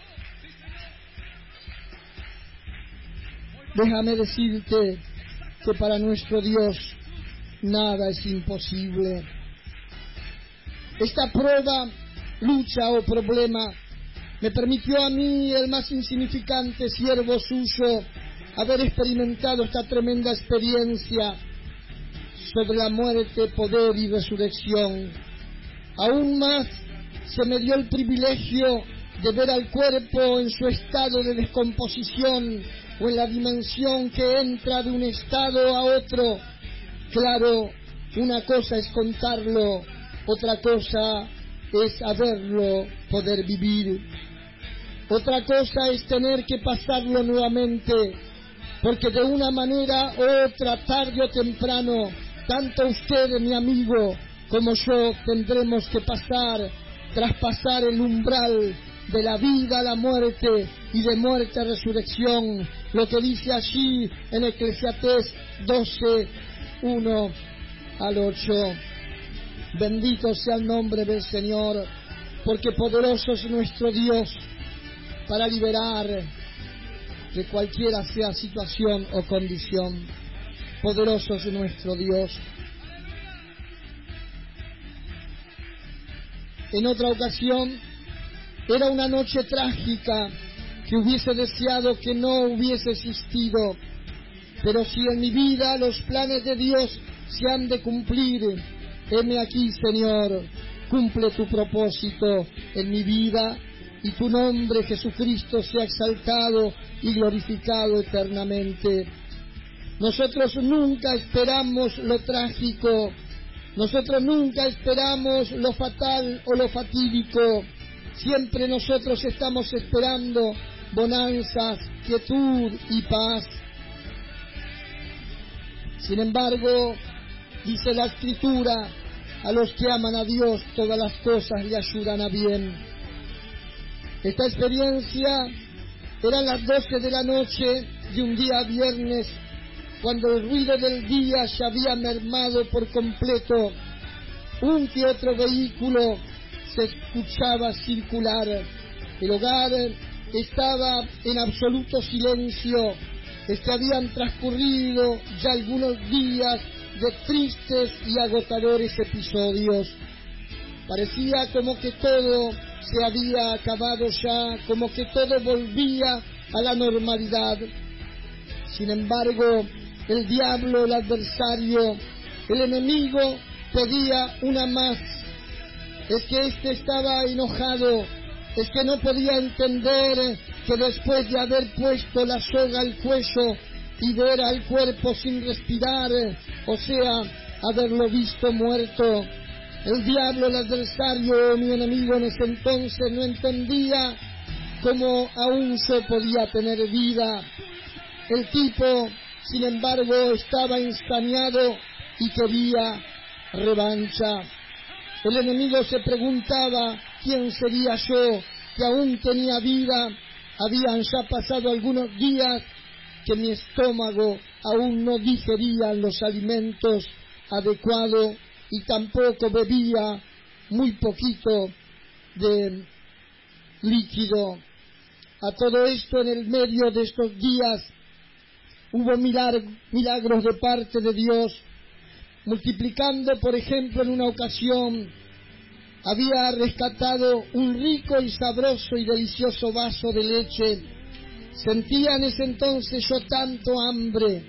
Déjame decirte que para nuestro Dios nada es imposible. Esta prueba, lucha o problema me permitió a mí, el más insignificante siervo suyo, haber experimentado esta tremenda experiencia sobre la muerte, poder y resurrección. Aún más se me dio el privilegio de ver al cuerpo en su estado de descomposición o en la dimensión que entra de un estado a otro. Claro, una cosa es contarlo, otra cosa es haberlo, poder vivir. Otra cosa es tener que pasarlo nuevamente, porque de una manera u otra, tarde o temprano, tanto usted, mi amigo, como yo tendremos que traspasar el umbral de la vida a la muerte y de muerte a resurrección, lo que dice allí en Eclesiastés 12, 1 al 8. Bendito sea el nombre del Señor, porque poderoso es nuestro Dios para liberar de cualquiera sea situación o condición. Poderoso es nuestro Dios. En otra ocasión, era una noche trágica que hubiese deseado que no hubiese existido, pero si en mi vida los planes de Dios se han de cumplir, heme aquí, Señor, cumple tu propósito en mi vida y tu nombre, Jesucristo, sea exaltado y glorificado eternamente. Nosotros nunca esperamos lo trágico, nosotros nunca esperamos lo fatal o lo fatídico, siempre nosotros estamos esperando bonanzas, quietud y paz. Sin embargo, dice la Escritura, a los que aman a Dios todas las cosas le ayudan a bien. Esta experiencia era las 12 de la noche de un día viernes, cuando el ruido del día se había mermado por completo. Un que otro vehículo se escuchaba circular. El hogar estaba en absoluto silencio. Habían transcurrido ya algunos días de tristes y agotadores episodios. Parecía como que todo se había acabado ya, como que todo volvía a la normalidad. Sin embargo, el diablo, el adversario, el enemigo pedía una más. Es que estaba enojado, es que no podía entender que después de haber puesto la soga al cuello y ver al cuerpo sin respirar, o sea, haberlo visto muerto, el diablo, el adversario, mi enemigo en ese entonces, no entendía cómo aún yo podía tener vida. El tipo, sin embargo, estaba ensañado y quería revancha. El enemigo se preguntaba quién sería yo, que aún tenía vida. Habían ya pasado algunos días que mi estómago aún no digería los alimentos adecuados y tampoco bebía muy poquito de líquido. A todo esto, en el medio de estos días, hubo milagros de parte de Dios, multiplicando, por ejemplo, en una ocasión, había rescatado un rico y sabroso y delicioso vaso de leche. Sentía en ese entonces yo tanto hambre,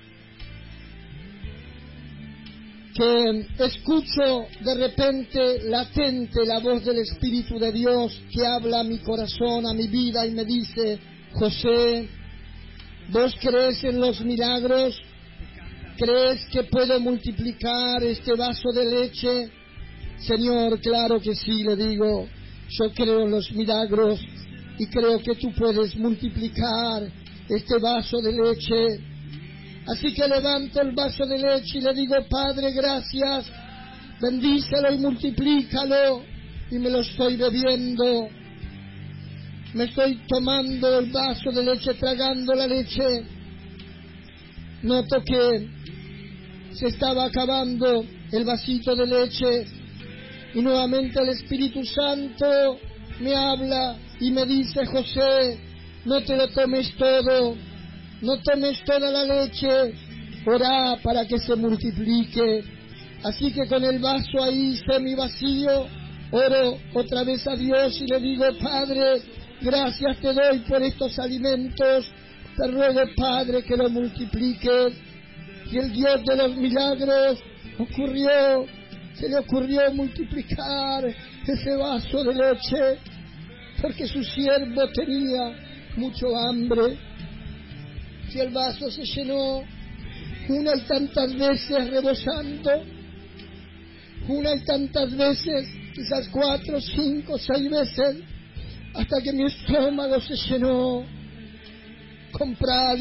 que escucho de repente latente la voz del Espíritu de Dios que habla a mi corazón, a mi vida, y me dice: José, ¿vos crees en los milagros? ¿Crees que puedo multiplicar este vaso de leche? Señor, claro que sí, le digo. Yo creo en los milagros y creo que tú puedes multiplicar este vaso de leche. Así que levanto el vaso de leche y le digo: Padre, gracias, bendícelo y multiplícalo. Y me lo estoy bebiendo. Me estoy tomando el vaso de leche, tragando la leche. Noto que se estaba acabando el vasito de leche y nuevamente el Espíritu Santo me habla y me dice: José, no te lo tomes todo, no tomes toda la leche, orá para que se multiplique. Así que con el vaso ahí semivacío, oro otra vez a Dios y le digo: Padre, gracias te doy por estos alimentos, te ruego, Padre, que lo multipliques. Y el Dios de los milagros se le ocurrió multiplicar ese vaso de leche, porque su siervo tenía mucho hambre. Y el vaso se llenó una y tantas veces rebosando, una y tantas veces, quizás 4, 5, 6 veces, hasta que mi estómago se llenó. Comprad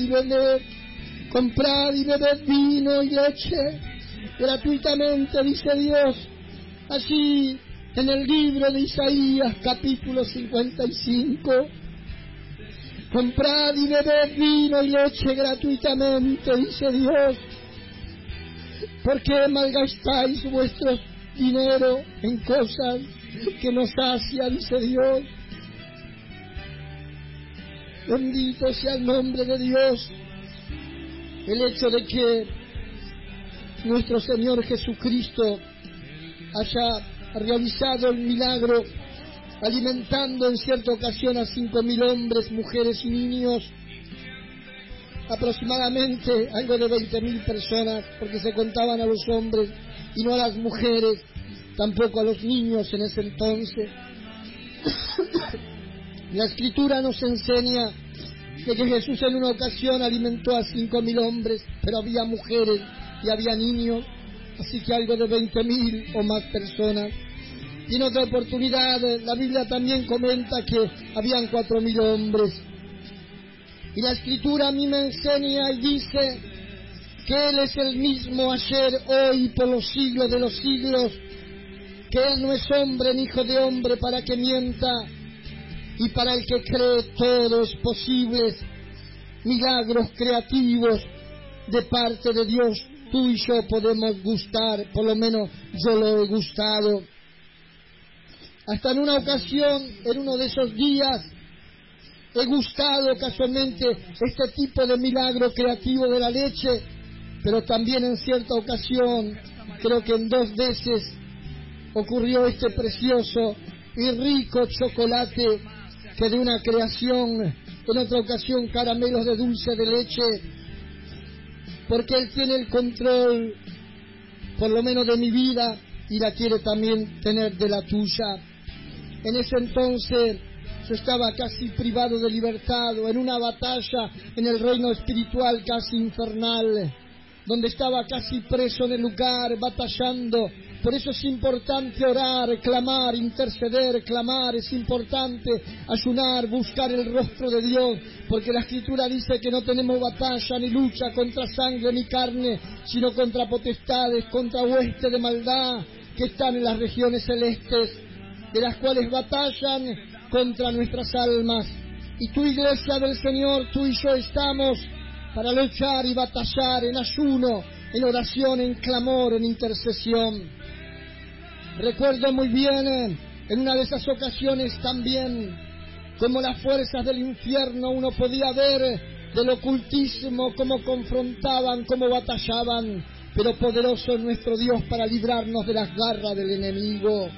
y bebed vino y leche gratuitamente, dice Dios, así en el libro de Isaías, capítulo 55. Comprad y bebed vino y leche gratuitamente, dice Dios. ¿Por qué malgastáis vuestro dinero en cosas que no sacia, dice Dios? Bendito sea el nombre de Dios. El hecho de que nuestro Señor Jesucristo haya realizado el milagro alimentando en cierta ocasión a 5.000 hombres, mujeres y niños, aproximadamente algo de 20.000 personas, porque se contaban a los hombres y no a las mujeres, tampoco a los niños en ese entonces. La Escritura nos enseña de que Jesús en una ocasión alimentó a 5.000 hombres, pero había mujeres y había niños, así que algo de 20.000 o más personas. Y en otra oportunidad la Biblia también comenta que habían 4.000 hombres. Y la Escritura a mí me enseña y dice que Él es el mismo ayer, hoy y por los siglos de los siglos, que Él no es hombre ni hijo de hombre para que mienta, y para el que cree todo es posible. Milagros creativos de parte de Dios, tú y yo podemos gustar, por lo menos yo lo he gustado. Hasta en una ocasión, en uno de esos días, he gustado casualmente este tipo de milagro creativo de la leche, pero también en cierta ocasión, creo que en 2 veces, ocurrió este precioso y rico chocolate que de una creación, en otra ocasión caramelos de dulce de leche, porque Él tiene el control, por lo menos de mi vida, y la quiere también tener de la tuya. En ese entonces yo estaba casi privado de libertad, en una batalla en el reino espiritual casi infernal, donde estaba casi preso en el lugar, batallando. Por eso es importante orar, clamar, interceder, clamar, es importante ayunar, buscar el rostro de Dios, porque la Escritura dice que no tenemos batalla ni lucha contra sangre ni carne, sino contra potestades, contra huestes de maldad que están en las regiones celestes, de las cuales batallan contra nuestras almas. Y tu iglesia del Señor, tú y yo estamos para luchar y batallar en ayuno, en oración, en clamor, en intercesión. Recuerdo muy bien, en una de esas ocasiones también, como las fuerzas del infierno, uno podía ver del ocultismo cómo confrontaban, cómo batallaban, pero poderoso es nuestro Dios para librarnos de las garras del enemigo.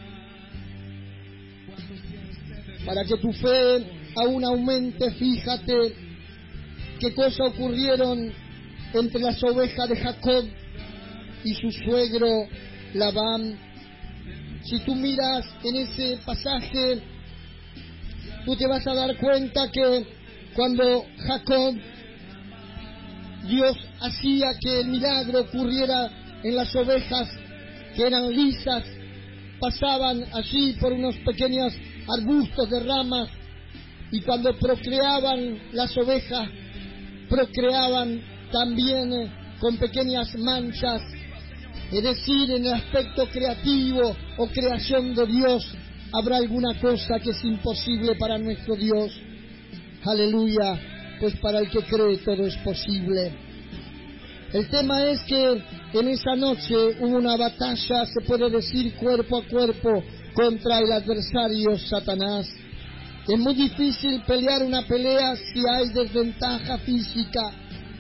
Para que tu fe aún aumente, fíjate qué cosas ocurrieron entre las ovejas de Jacob y su suegro Labán. Si tú miras en ese pasaje, tú te vas a dar cuenta que cuando Jacob, Dios hacía que el milagro ocurriera en las ovejas que eran lisas, pasaban allí por unos pequeños arbustos de ramas, y cuando procreaban las ovejas, procreaban también con pequeñas manchas. Es decir, en el aspecto creativo o creación de Dios, ¿habrá alguna cosa que es imposible para nuestro Dios? Aleluya, pues para el que cree todo es posible. El tema es que en esa noche hubo una batalla, se puede decir, cuerpo a cuerpo contra el adversario Satanás. Es muy difícil pelear una pelea si hay desventaja física.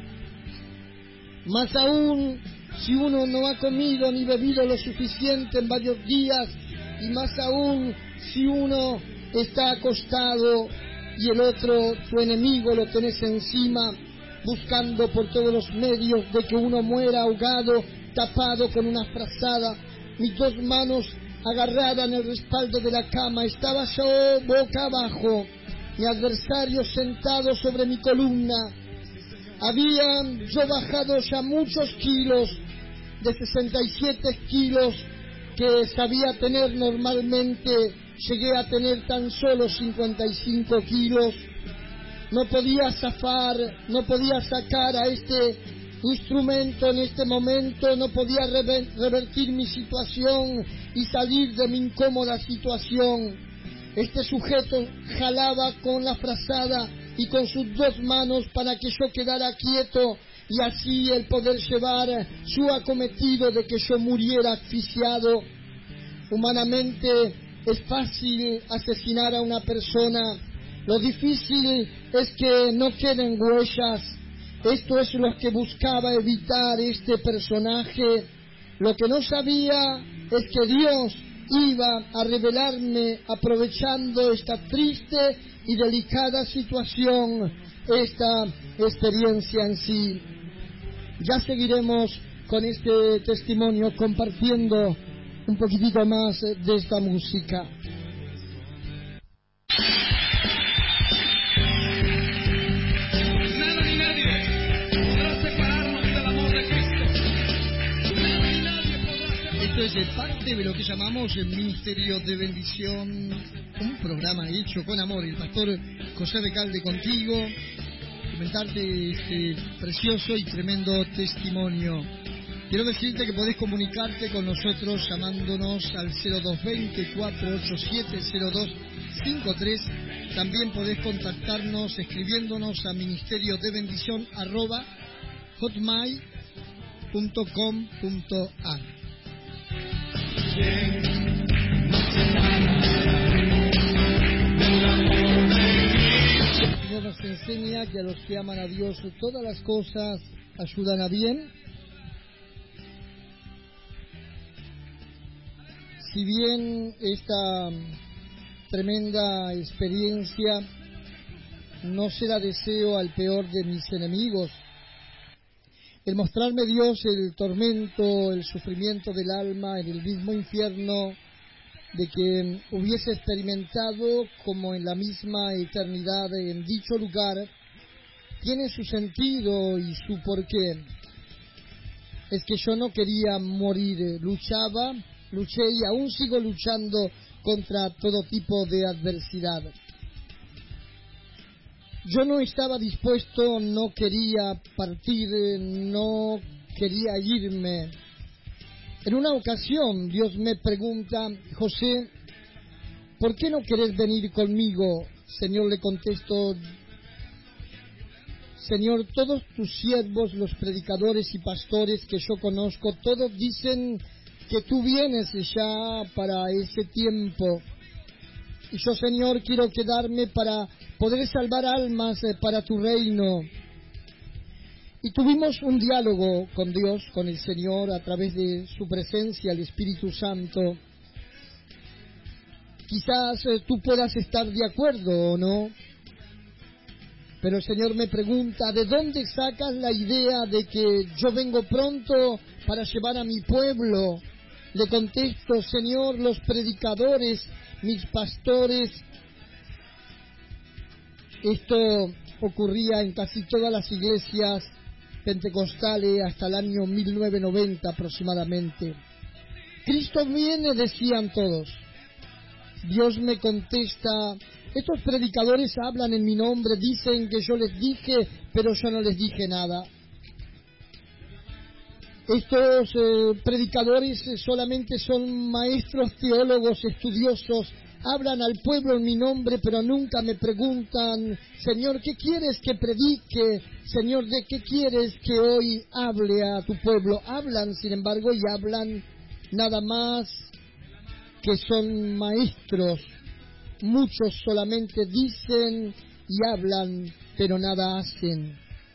Más aún si uno no ha comido ni bebido lo suficiente en varios días, y más aún si uno está acostado y el otro, tu enemigo, lo tenés encima, buscando por todos los medios de que uno muera ahogado, tapado con una frazada, mis dos manos agarradas en el respaldo de la cama, estaba yo boca abajo, mi adversario sentado sobre mi columna. Había yo bajado ya muchos kilos, de 67 kilos que sabía tener normalmente, llegué a tener tan solo 55 kilos. No podía zafar, no podía sacar a este instrumento en este momento, no podía revertir mi situación y salir de mi incómoda situación. Este sujeto jalaba con la frazada y con sus dos manos para que yo quedara quieto, y así el poder llevar su acometido de que yo muriera asfixiado. Humanamente es fácil asesinar a una persona, lo difícil es que no queden huellas. Esto es lo que buscaba evitar este personaje. Lo que no sabía es que Dios iba a revelarme, aprovechando esta triste y delicada situación, esta experiencia en sí. Ya seguiremos con este testimonio compartiendo un poquitito más de esta música. Nada ni nadie podrá separarnos del amor de Cristo. Nada ni nadie podrá separarnos. Esto es parte de lo que llamamos el Ministerio de Bendición, un programa hecho con amor. El pastor José Recalde contigo, comentarte este precioso y tremendo testimonio. Quiero decirte que podés comunicarte con nosotros llamándonos al 0220-487-0253. También podés contactarnos escribiéndonos a ministeriodebendición@hotmail.com.ar. Dios nos enseña que a los que aman a Dios todas las cosas ayudan a bien. Si bien esta tremenda experiencia no se la deseo al peor de mis enemigos, el mostrarme Dios el tormento, el sufrimiento del alma en el mismo infierno de que hubiese experimentado como en la misma eternidad en dicho lugar, tiene su sentido y su porqué. Es que yo no quería morir, luché y aún sigo luchando contra todo tipo de adversidad. Yo no estaba dispuesto, no quería partir, no quería irme. En una ocasión Dios me pregunta: José, ¿por qué no querés venir conmigo? Señor, le contesto: Señor, todos tus siervos, los predicadores y pastores que yo conozco, todos dicen que tú vienes ya para ese tiempo. Y yo, Señor, quiero quedarme para poder salvar almas para tu reino. Y tuvimos un diálogo con Dios, con el Señor, a través de su presencia, el Espíritu Santo. Quizás tú puedas estar de acuerdo o no, pero el Señor me pregunta, ¿de dónde sacas la idea de que yo vengo pronto para llevar a mi pueblo? Le contesto, Señor, los predicadores, mis pastores. Esto ocurría en casi todas las iglesias pentecostales hasta el año 1990 aproximadamente. Cristo viene, decían todos. Dios me contesta, estos predicadores hablan en mi nombre, dicen que yo les dije, pero yo no les dije nada. Estos predicadores solamente son maestros, teólogos, estudiosos, hablan al pueblo en mi nombre, pero nunca me preguntan, Señor, ¿qué quieres que predique? Señor, ¿de qué quieres que hoy hable a tu pueblo? Hablan, sin embargo, y hablan nada más que son maestros. Muchos solamente dicen y hablan, pero nada hacen.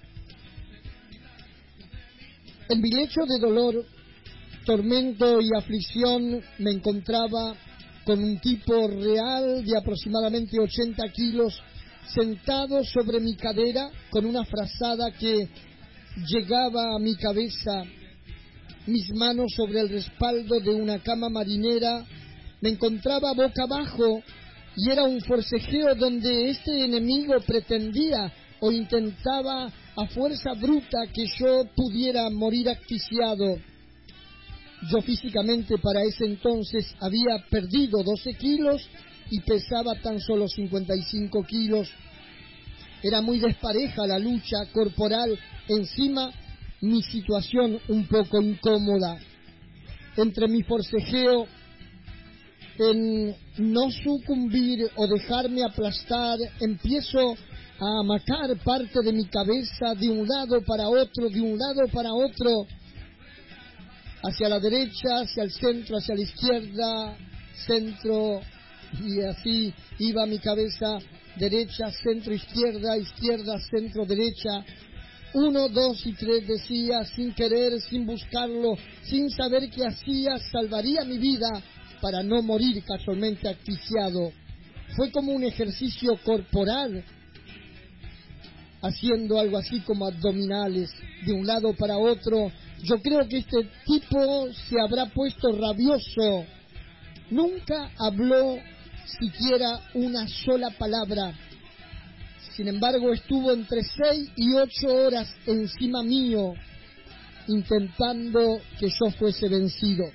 En mi lecho de dolor, tormento y aflicción me encontraba con un tipo real de aproximadamente 80 kilos, sentado sobre mi cadera con una frazada que llegaba a mi cabeza, mis manos sobre el respaldo de una cama marinera. Me encontraba boca abajo y era un forcejeo donde este enemigo pretendía o intentaba a fuerza bruta que yo pudiera morir asfixiado. Yo físicamente para ese entonces había perdido 12 kilos y pesaba tan solo 55 kilos. Era muy despareja la lucha corporal, encima mi situación un poco incómoda. Entre mi forcejeo en no sucumbir o dejarme aplastar, empiezo a amacar parte de mi cabeza de un lado para otro, de un lado para otro, hacia la derecha, hacia el centro, hacia la izquierda, centro, y así iba mi cabeza, derecha, centro, izquierda, izquierda, centro, derecha. 1, 2 y 3 decía, sin querer, sin buscarlo, sin saber qué hacía, salvaría mi vida para no morir casualmente asfixiado. Fue como un ejercicio corporal, haciendo algo así como abdominales, de un lado para otro. Yo creo que este tipo se habrá puesto rabioso. Nunca habló siquiera una sola palabra. Sin embargo, estuvo entre 6 y 8 horas encima mío, intentando que yo fuese vencido.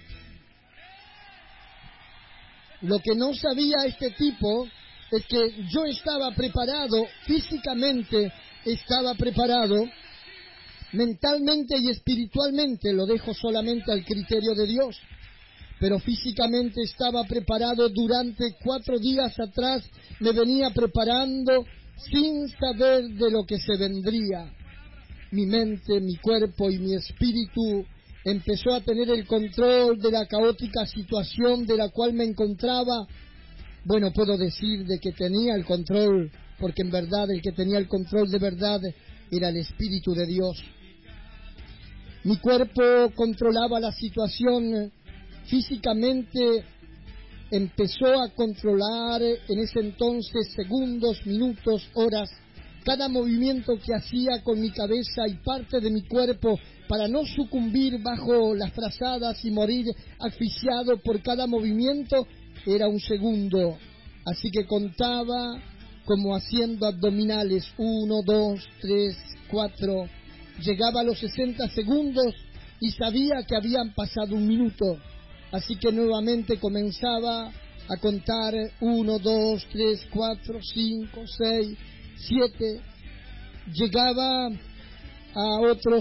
Lo que no sabía este tipo es que yo estaba preparado, físicamente estaba preparado, mentalmente y espiritualmente, lo dejo solamente al criterio de Dios, pero físicamente estaba preparado. Durante 4 días atrás me venía preparando sin saber de lo que se vendría. Mi mente, mi cuerpo y mi espíritu empezó a tener el control de la caótica situación de la cual me encontraba. Bueno, puedo decir de que tenía el control, porque en verdad el que tenía el control de verdad era el Espíritu de Dios. Mi cuerpo controlaba la situación, físicamente empezó a controlar en ese entonces segundos, minutos, horas, cada movimiento que hacía con mi cabeza y parte de mi cuerpo para no sucumbir bajo las frazadas y morir asfixiado por cada movimiento. Era un segundo, así que contaba como haciendo abdominales, 1, 2, 3, 4, llegaba a los 60 segundos y sabía que habían pasado 1 minuto, así que nuevamente comenzaba a contar 1, 2, 3, 4, 5, 6, 7, llegaba a otros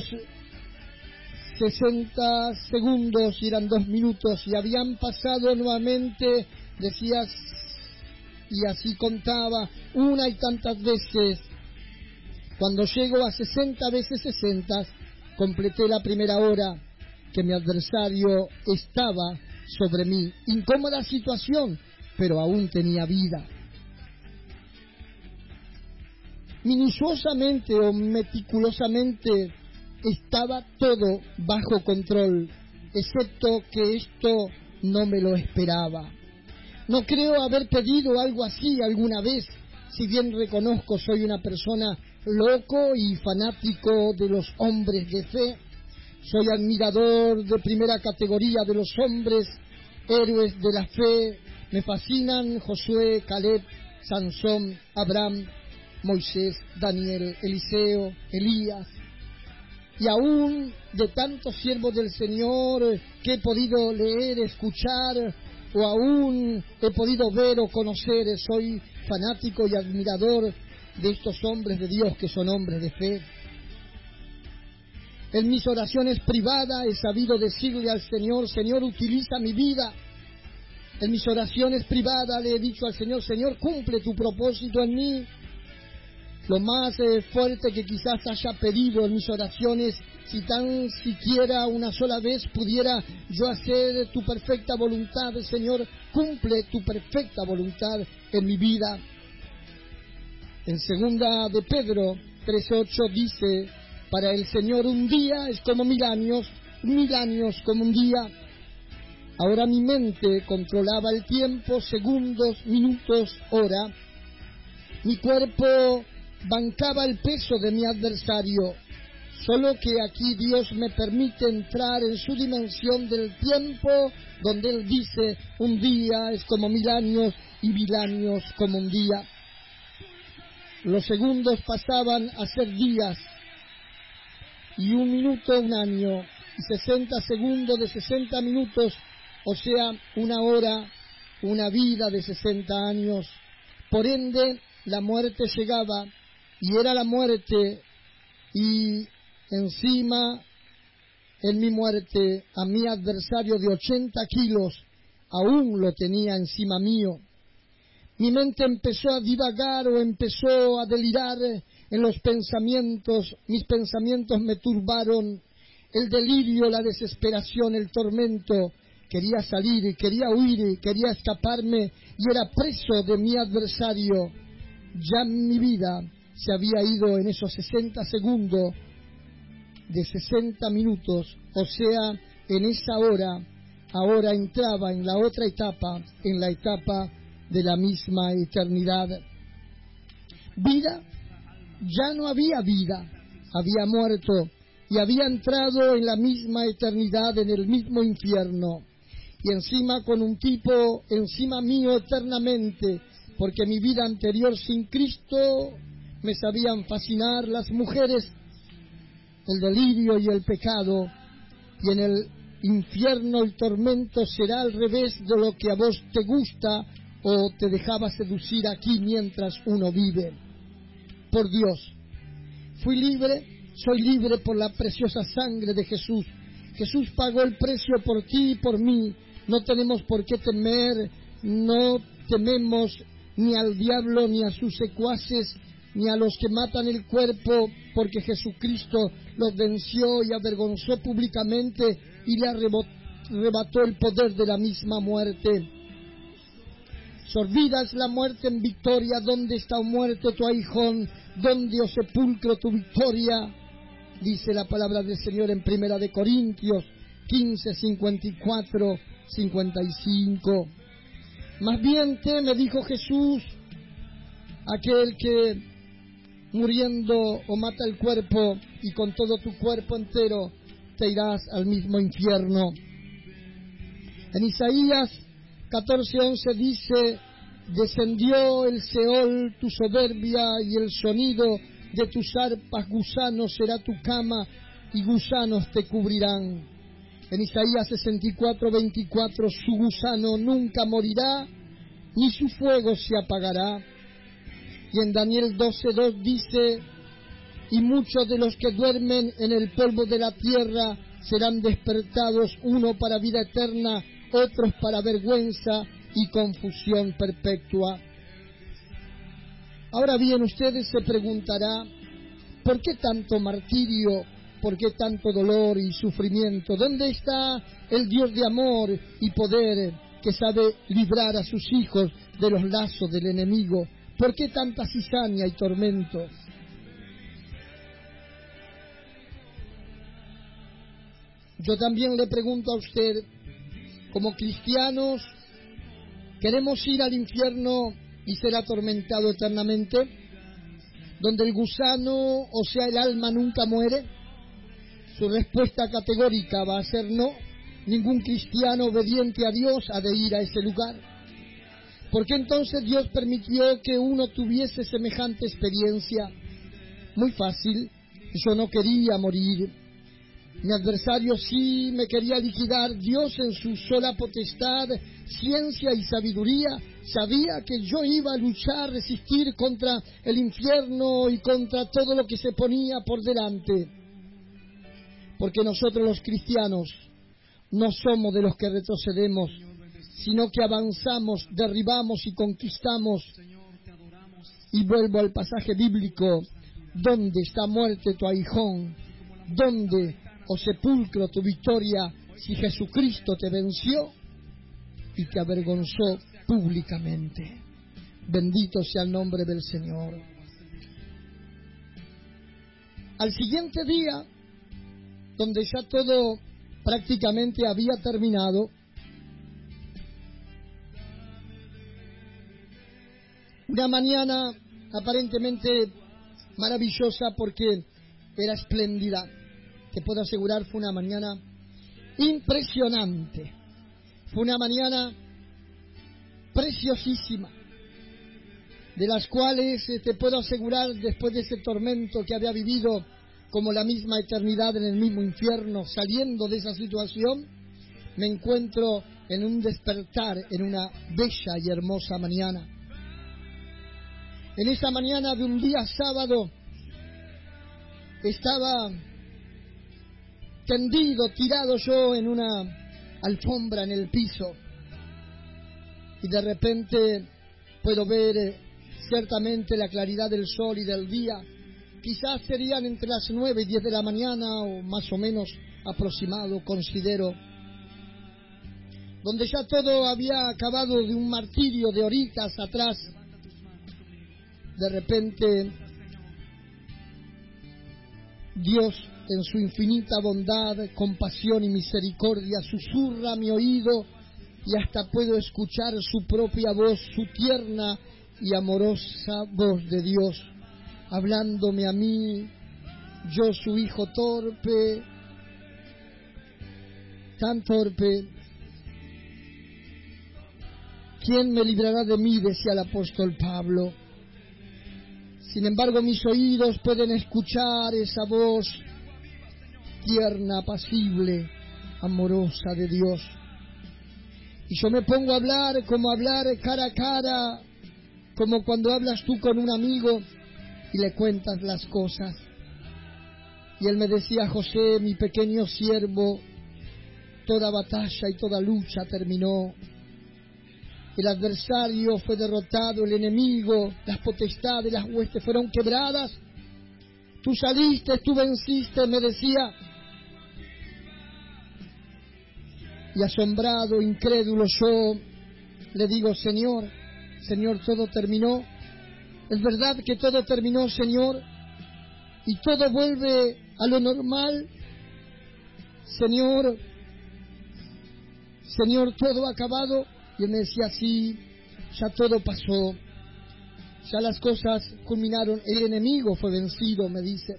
60 segundos y eran 2 minutos y habían pasado nuevamente, decías, y así contaba una y tantas veces. Cuando llego a 60 veces 60, completé la primera hora que mi adversario estaba sobre mí. Incómoda situación, pero aún tenía vida. Minuciosamente o meticulosamente estaba todo bajo control, excepto que esto no me lo esperaba. No creo haber pedido algo así alguna vez, si bien reconozco soy una persona loco y fanático de los hombres de fe. Soy admirador de primera categoría de los hombres, héroes de la fe. Me fascinan Josué, Caleb, Sansón, Abraham, Moisés, Daniel, Eliseo, Elías. Y aún de tantos siervos del Señor que he podido leer, escuchar, o aún he podido ver o conocer, soy fanático y admirador de estos hombres de Dios que son hombres de fe. En mis oraciones privadas he sabido decirle al Señor: Señor, utiliza mi vida. En mis oraciones privadas le he dicho al Señor: Señor, cumple tu propósito en mí. Lo más fuerte que quizás haya pedido en mis oraciones, si tan siquiera una sola vez pudiera yo hacer tu perfecta voluntad, Señor, cumple tu perfecta voluntad en mi vida. En segunda de Pedro 13:8 dice: para el Señor un día es como 1000 años como un día. Ahora mi mente controlaba el tiempo, segundos, minutos, hora. Mi cuerpo bancaba el peso de mi adversario, solo que aquí Dios me permite entrar en su dimensión del tiempo, donde Él dice: un día es como 1000 años y 1000 años como un día. Los segundos pasaban a ser días, y un minuto un año, y 60 segundos de 60 minutos, o sea, una hora, una vida de 60 años. Por ende, la muerte llegaba, y era la muerte, y encima, en mi muerte, a mi adversario de 80 kilos, aún lo tenía encima mío. Mi mente empezó a divagar o empezó a delirar en los pensamientos. Mis pensamientos me turbaron. El delirio, la desesperación, el tormento. Quería salir, quería huir, quería escaparme y era preso de mi adversario. Ya mi vida se había ido en esos 60 segundos de 60 minutos, o sea, en esa hora. Ahora entraba en la otra etapa, en la etapa de la misma eternidad. Vida, ya no había vida, había muerto y había entrado en la misma eternidad, en el mismo infierno, y encima con un tipo encima mío eternamente, porque mi vida anterior sin Cristo me sabían fascinar las mujeres, el delirio y el pecado, y en el infierno el tormento será al revés de lo que a vos te gusta o te dejaba seducir aquí mientras uno vive. Por Dios, fui libre, soy libre por la preciosa sangre de Jesús. Jesús pagó el precio por ti y por mí. No tenemos por qué temer, no tememos ni al diablo, ni a sus secuaces, ni a los que matan el cuerpo, porque Jesucristo los venció y avergonzó públicamente y le arrebató el poder de la misma muerte. Sorbida es la muerte en victoria. ¿Dónde está, oh muerte, tu aguijón? ¿Dónde, oh sepulcro, tu victoria? Dice la palabra del Señor en Primera de Corintios 15, 54, 55. Más bien teme, dijo Jesús, aquel que muriendo o mata el cuerpo y con todo tu cuerpo entero te irás al mismo infierno. En Isaías 14:11 dice: descendió el Seol, tu soberbia, y el sonido de tus arpas, gusanos será tu cama y gusanos te cubrirán. En Isaías 64:24, su gusano nunca morirá, ni su fuego se apagará. Y en Daniel 12:2 dice: y muchos de los que duermen en el polvo de la tierra serán despertados, uno para vida eterna, otros para vergüenza y confusión perpetua. Ahora bien, ustedes se preguntarán: ¿por qué tanto martirio? ¿Por qué tanto dolor y sufrimiento? ¿Dónde está el Dios de amor y poder que sabe librar a sus hijos de los lazos del enemigo. ¿Por qué tanta cizaña y tormento? Yo también le pregunto a usted, como cristianos, ¿queremos ir al infierno y ser atormentado eternamente? ¿Donde el gusano, o sea el alma, nunca muere? Su respuesta categórica va a ser no. Ningún cristiano obediente a Dios ha de ir a ese lugar. ¿Por qué entonces Dios permitió que uno tuviese semejante experiencia? Muy fácil, yo no quería morir. Mi adversario sí me quería liquidar. Dios, en su sola potestad, ciencia y sabiduría, sabía que yo iba a luchar, resistir contra el infierno y contra todo lo que se ponía por delante. Porque nosotros los cristianos no somos de los que retrocedemos, sino que avanzamos, derribamos y conquistamos. Y vuelvo al pasaje bíblico: ¿dónde está muerte tu aguijón? ¿Dónde, oh sepulcro, tu victoria, si Jesucristo te venció y te avergonzó públicamente? Bendito sea el nombre del Señor. Al siguiente día, donde ya todo prácticamente había terminado, una mañana aparentemente maravillosa, porque era espléndida. Te puedo asegurar, fue una mañana impresionante. Fue una mañana preciosísima, de las cuales te puedo asegurar, después de ese tormento que había vivido como la misma eternidad en el mismo infierno, saliendo de esa situación, me encuentro en un despertar, en una bella y hermosa mañana. En esa mañana de un día sábado, estaba tendido, tirado yo en una alfombra en el piso, y de repente puedo ver ciertamente la claridad del sol y del día. Quizás serían entre las 9 y 10 de la mañana, o más o menos aproximado, considero, donde ya todo había acabado de un martirio de horitas atrás. De repente, Dios, en su infinita bondad, compasión y misericordia, susurra a mi oído, y hasta puedo escuchar su propia voz, su tierna y amorosa voz de Dios, hablándome a mí, yo su hijo torpe, tan torpe. ¿Quién me librará de mí?, decía el apóstol Pablo. Sin embargo, mis oídos pueden escuchar esa voz tierna, apacible, amorosa de Dios. Y yo me pongo a hablar como hablar cara a cara, como cuando hablas tú con un amigo y le cuentas las cosas. Y él me decía: José, mi pequeño siervo, toda batalla y toda lucha terminó. El adversario fue derrotado, el enemigo, las potestades, las huestes fueron quebradas. Tú saliste, tú venciste, me decía. Y asombrado, incrédulo, yo le digo: Señor, todo terminó. ¿Es verdad que todo terminó, Señor? ¿Y todo vuelve a lo normal? Señor, todo ha acabado. Y él me decía: sí, ya todo pasó, ya las cosas culminaron, el enemigo fue vencido, me dice.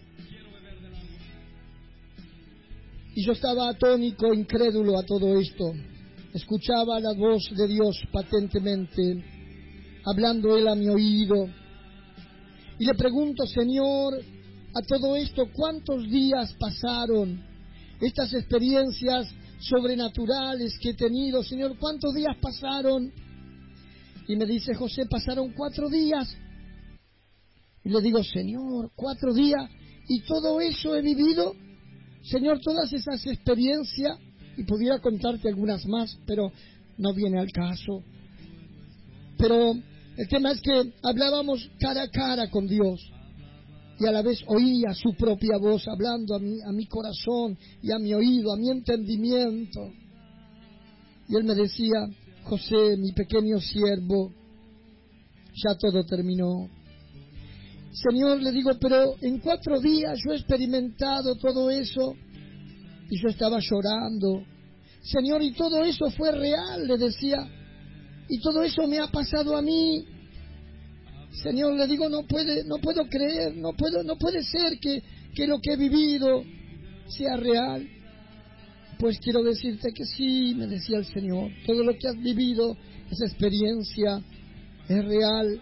Y yo estaba atónico, incrédulo a todo esto. Escuchaba la voz de Dios patentemente, hablando él a mi oído. Y le pregunto: Señor, a todo esto, ¿cuántos días pasaron? Estas experiencias sobrenaturales que he tenido, Señor, ¿cuántos días pasaron? Y me dice: José, pasaron 4 días. Y le digo: Señor, 4 días, ¿y todo eso he vivido? Señor, todas esas experiencias, y pudiera contarte algunas más, pero no viene al caso. Pero el tema es que hablábamos cara a cara con Dios, y a la vez oía su propia voz hablando a mi corazón y a mi oído, a mi entendimiento. Y él me decía: José, mi pequeño siervo, ya todo terminó. Señor, le digo, pero en 4 días yo he experimentado todo eso y yo estaba llorando. Señor, y todo eso fue real, le decía, y todo eso me ha pasado a mí. Señor, le digo, no puedo creer, no puede ser que lo que he vivido sea real. Pues quiero decirte que sí, me decía el Señor, todo lo que has vivido, esa experiencia es real.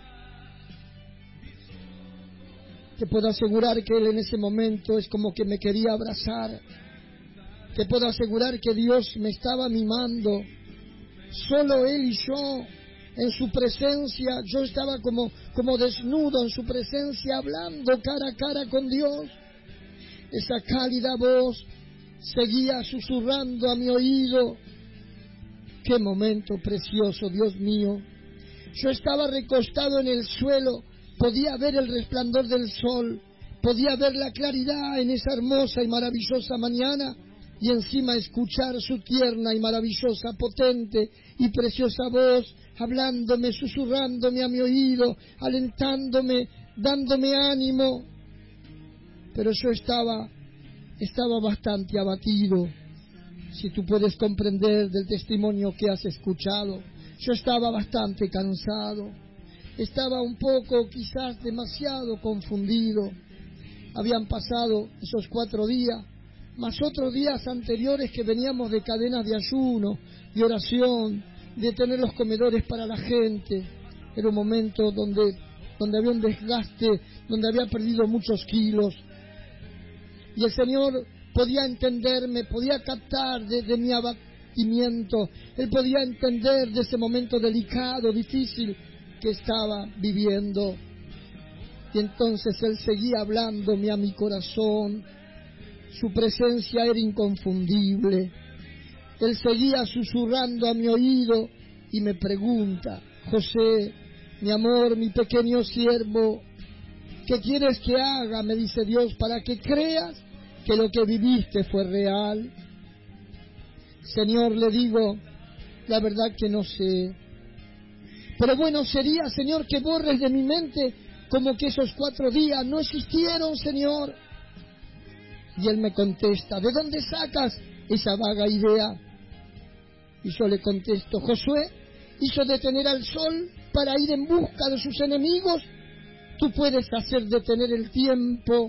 Te puedo asegurar que Él en ese momento es como que me quería abrazar. Te puedo asegurar que Dios me estaba mimando. Solo Él y yo, en su presencia, yo estaba como desnudo en su presencia, hablando cara a cara con Dios. Esa cálida voz seguía susurrando a mi oído. ¡Qué momento precioso, Dios mío! Yo estaba recostado en el suelo, podía ver el resplandor del sol, podía ver la claridad en esa hermosa y maravillosa mañana, y encima escuchar su tierna y maravillosa, potente y preciosa voz, hablándome, susurrándome a mi oído, alentándome, dándome ánimo. Pero yo estaba bastante abatido, si tú puedes comprender del testimonio que has escuchado. Yo estaba bastante cansado, estaba un poco, quizás demasiado confundido. Habían pasado esos 4 días, más otros días anteriores que veníamos de cadenas de ayuno, de oración, de tener los comedores para la gente. Era un momento donde había un desgaste, donde había perdido muchos kilos. Y el Señor podía entenderme, podía captar de mi abatimiento. Él podía entender de ese momento delicado, difícil que estaba viviendo. Y entonces Él seguía hablándome a mi corazón. Su presencia era inconfundible. Él seguía susurrando a mi oído y me pregunta: José, mi amor, mi pequeño siervo, ¿qué quieres que haga? Me dice Dios, para que creas que lo que viviste fue real. Señor, le digo, la verdad que no sé. Pero bueno sería, Señor, que borres de mi mente como que esos 4 días no existieron, Señor. Y Él me contesta: ¿de dónde sacas esa vaga idea? Y yo le contesto: Josué hizo detener al sol para ir en busca de sus enemigos. Tú puedes hacer detener el tiempo.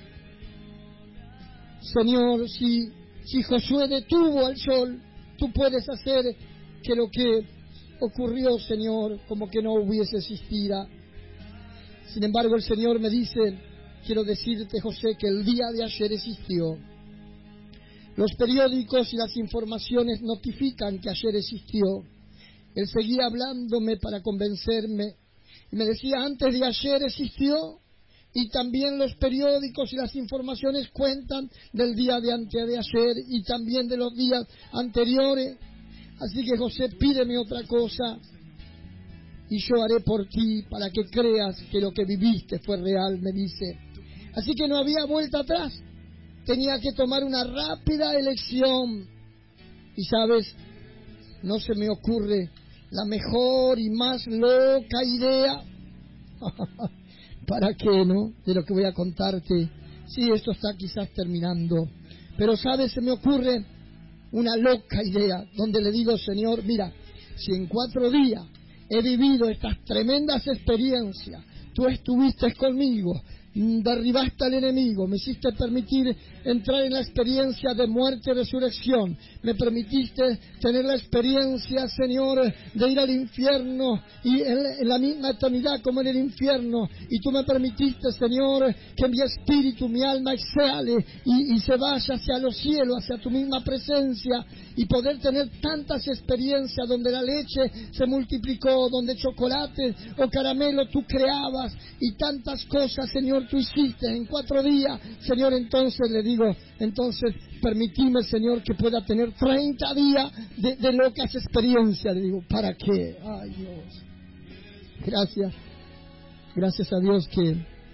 Señor, si Josué detuvo al sol, tú puedes hacer que lo que ocurrió, Señor, como que no hubiese existido. Sin embargo, el Señor me dice: quiero decirte, José, que el día de ayer existió. Los periódicos y las informaciones notifican que ayer existió. Él seguía hablándome para convencerme y me decía: antes de ayer existió. Y también los periódicos y las informaciones cuentan del día de antes de ayer y también de los días anteriores. Así que, José, pídeme otra cosa y yo haré por ti para que creas que lo que viviste fue real, me dice. Así que no había vuelta atrás. Tenía que tomar una rápida elección. Y sabes, no se me ocurre la mejor y más loca idea. ¿Para qué, no? De lo que voy a contarte. Sí, esto está quizás terminando. Pero, ¿sabes? Se me ocurre una loca idea, donde le digo: Señor, mira, si en 4 días he vivido estas tremendas experiencias, tú estuviste conmigo, derribaste al enemigo, me hiciste permitir entrar en la experiencia de muerte y resurrección, me permitiste tener la experiencia, Señor, de ir al infierno y en la misma eternidad como en el infierno, y tú me permitiste, Señor, que mi espíritu, mi alma exhale y se vaya hacia los cielos, hacia tu misma presencia, y poder tener tantas experiencias donde la leche se multiplicó, donde chocolate o caramelo tú creabas, y tantas cosas, Señor, tú hiciste en 4 días, Señor. Entonces le digo, entonces permitime, Señor, que pueda tener 30 días de locas experiencias. Le digo: ¿para qué? Ay, Dios, gracias a Dios que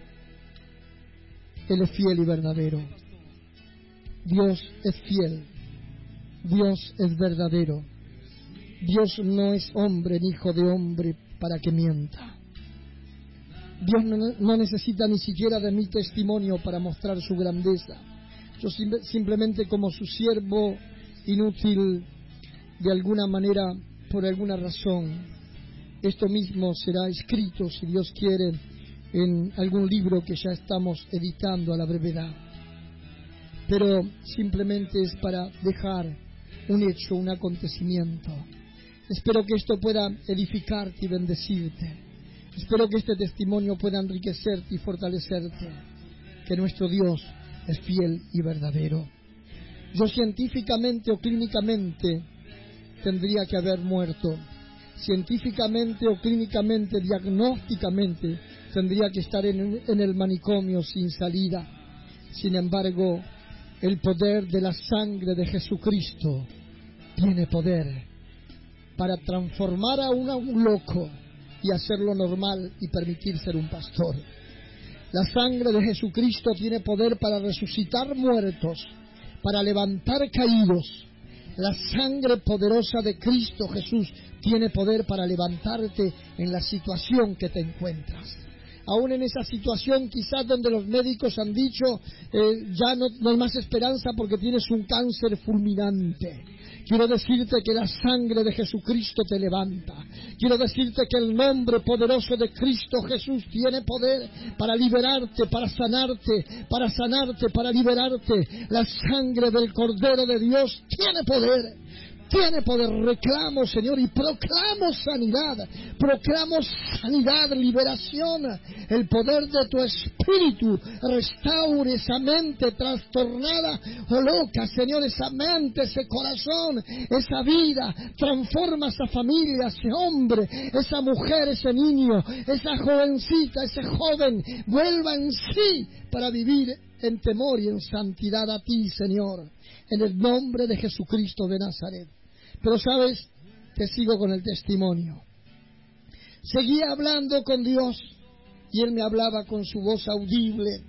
Él es fiel y verdadero. Dios es fiel, Dios es verdadero. Dios no es hombre ni hijo de hombre para que mienta. Dios no necesita ni siquiera de mi testimonio para mostrar su grandeza. Yo simplemente, como su siervo inútil, de alguna manera, por alguna razón, esto mismo será escrito, si Dios quiere, en algún libro que ya estamos editando a la brevedad. Pero simplemente es para dejar un hecho, un acontecimiento. Espero que esto pueda edificarte y bendecirte. Espero que este testimonio pueda enriquecerte y fortalecerte, que nuestro Dios es fiel y verdadero. Yo científicamente o clínicamente tendría que haber muerto. Científicamente o clínicamente, diagnósticamente, tendría que estar en el manicomio sin salida. Sin embargo, el poder de la sangre de Jesucristo tiene poder para transformar a un loco y hacerlo normal y permitir ser un pastor. La sangre de Jesucristo tiene poder para resucitar muertos, para levantar caídos. La sangre poderosa de Cristo Jesús tiene poder para levantarte en la situación que te encuentras. Aún en esa situación quizás donde los médicos han dicho ya no hay más esperanza porque tienes un cáncer fulminante. Quiero decirte que la sangre de Jesucristo te levanta. Quiero decirte que el nombre poderoso de Cristo Jesús tiene poder para liberarte, para sanarte, para liberarte. La sangre del Cordero de Dios tiene poder. Tiene poder. Reclamo, Señor, y proclamo sanidad, liberación. El poder de tu Espíritu restaure esa mente trastornada o loca, Señor, esa mente, ese corazón, esa vida. Transforma esa familia, ese hombre, esa mujer, ese niño, esa jovencita, ese joven. Vuelva en sí para vivir en temor y en santidad a ti, Señor, en el nombre de Jesucristo de Nazaret. Pero sabes, te sigo con el testimonio. Seguía hablando con Dios y Él me hablaba con su voz audible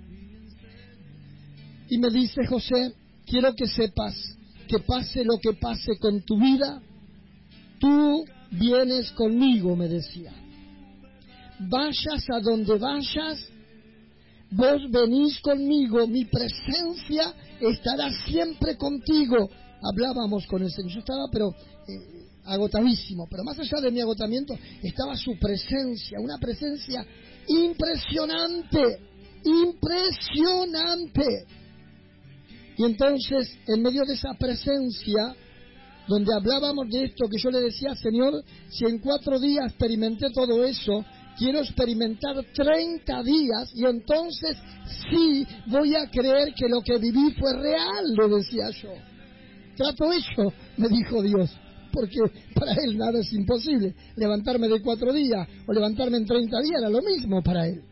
y me dice: José, quiero que sepas que pase lo que pase con tu vida, tú vienes conmigo, me decía. Vayas a donde vayas, vos venís conmigo, mi presencia estará siempre contigo. Hablábamos con el Señor, yo estaba agotadísimo, pero más allá de mi agotamiento estaba su presencia, una presencia impresionante. Y entonces, en medio de esa presencia, donde hablábamos de esto, que yo le decía: Señor, si en 4 días experimenté todo eso, quiero experimentar 30 días y entonces sí voy a creer que lo que viví fue real, le decía yo. Trato hecho, me dijo Dios, porque para Él nada es imposible. Levantarme de 4 días o levantarme en 30 días era lo mismo para Él.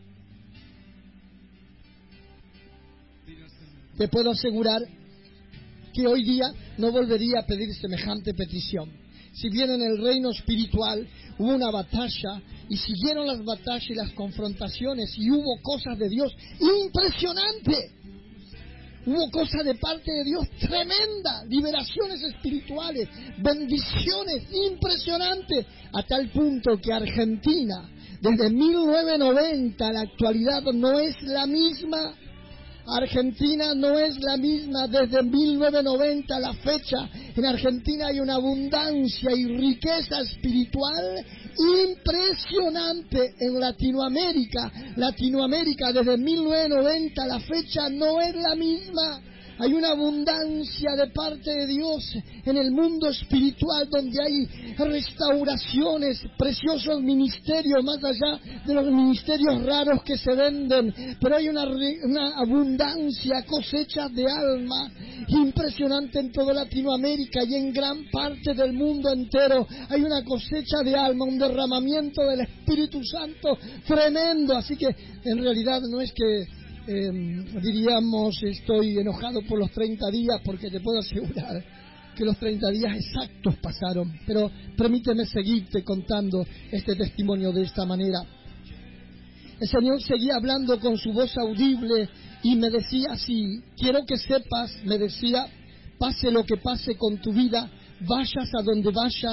Te puedo asegurar que hoy día no volvería a pedir semejante petición. Si bien en el reino espiritual hubo una batalla y siguieron las batallas y las confrontaciones y hubo cosas de Dios impresionantes. Hubo cosas de parte de Dios tremendas, liberaciones espirituales, bendiciones impresionantes, a tal punto que Argentina, desde 1990 a la actualidad, no es la misma. Argentina no es la misma desde 1990 a la fecha. En Argentina hay una abundancia y riqueza espiritual impresionante. En Latinoamérica desde 1990 a la fecha no es la misma. Hay una abundancia de parte de Dios en el mundo espiritual, donde hay restauraciones, preciosos ministerios, más allá de los ministerios raros que se venden, pero hay una abundancia, cosechas de alma impresionante en toda Latinoamérica y en gran parte del mundo entero. Hay una cosecha de alma, un derramamiento del Espíritu Santo tremendo. Así que en realidad no es que diríamos estoy enojado por los 30 días, porque te puedo asegurar que los 30 días exactos pasaron. Pero permíteme seguirte contando este testimonio de esta manera. El Señor seguía hablando con su voz audible y me decía así: quiero que sepas, me decía, pase lo que pase con tu vida, vayas a donde vayas,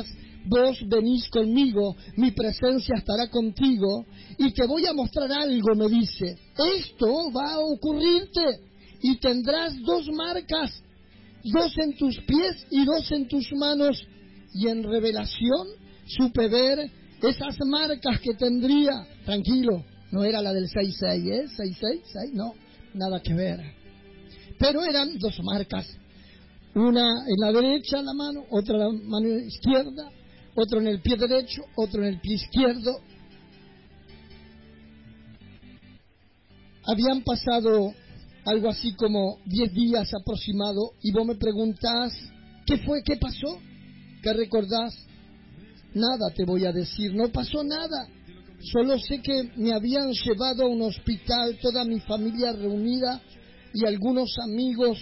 vos venís conmigo, mi presencia estará contigo, y te voy a mostrar algo, me dice. Esto va a ocurrirte, y tendrás 2 marcas, 2 en tus pies y 2 en tus manos. Y en revelación supe ver esas marcas que tendría. Tranquilo, no era la del 6-6, ¿eh? 6-6, no, nada que ver. Pero eran 2 marcas, una en la derecha en la mano, otra en la mano izquierda, otro en el pie derecho, otro en el pie izquierdo. Habían pasado algo así como 10 días aproximado, y vos me preguntás, ¿qué fue? ¿Qué pasó? ¿Qué recordás? Nada te voy a decir, no pasó nada. Solo sé que me habían llevado a un hospital, toda mi familia reunida y algunos amigos.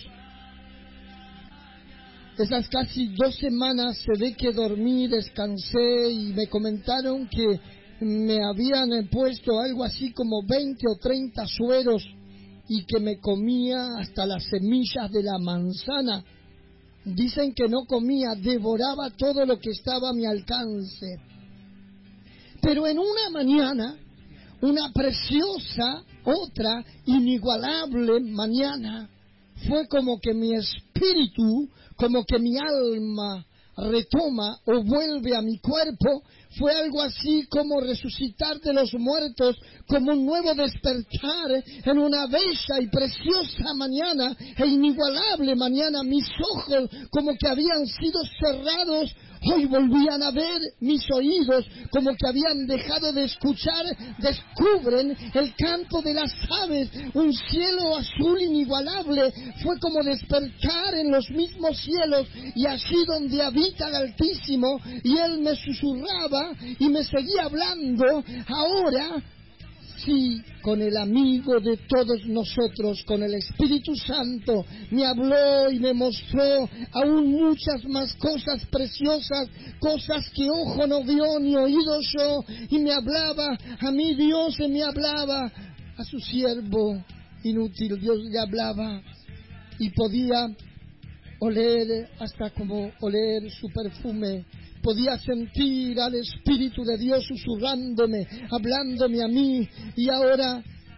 Esas casi 2 semanas se ve que dormí, descansé, y me comentaron que me habían puesto algo así como 20 o 30 sueros y que me comía hasta las semillas de la manzana. Dicen que no comía, devoraba todo lo que estaba a mi alcance. Pero en una mañana, una preciosa, otra inigualable mañana, fue como que mi espíritu, como que mi alma retoma o vuelve a mi cuerpo. Fue algo así como resucitar de los muertos, como un nuevo despertar en una bella y preciosa mañana e inigualable mañana. Mis ojos como que habían sido cerrados, hoy volvían a ver. Mis oídos como que habían dejado de escuchar, descubren el canto de las aves, un cielo azul inigualable. Fue como despertar en los mismos cielos, y allí donde habita el Altísimo, y Él me susurraba y me seguía hablando. Ahora sí, con el amigo de todos nosotros, con el Espíritu Santo, me habló y me mostró aún muchas más cosas preciosas, cosas que ojo no vio ni oído yo, y me hablaba a mí Dios, y me hablaba a su siervo inútil. Dios le hablaba y podía oler hasta como oler su perfume. Podía sentir al Espíritu de Dios susurrándome, hablándome a mí, y ahora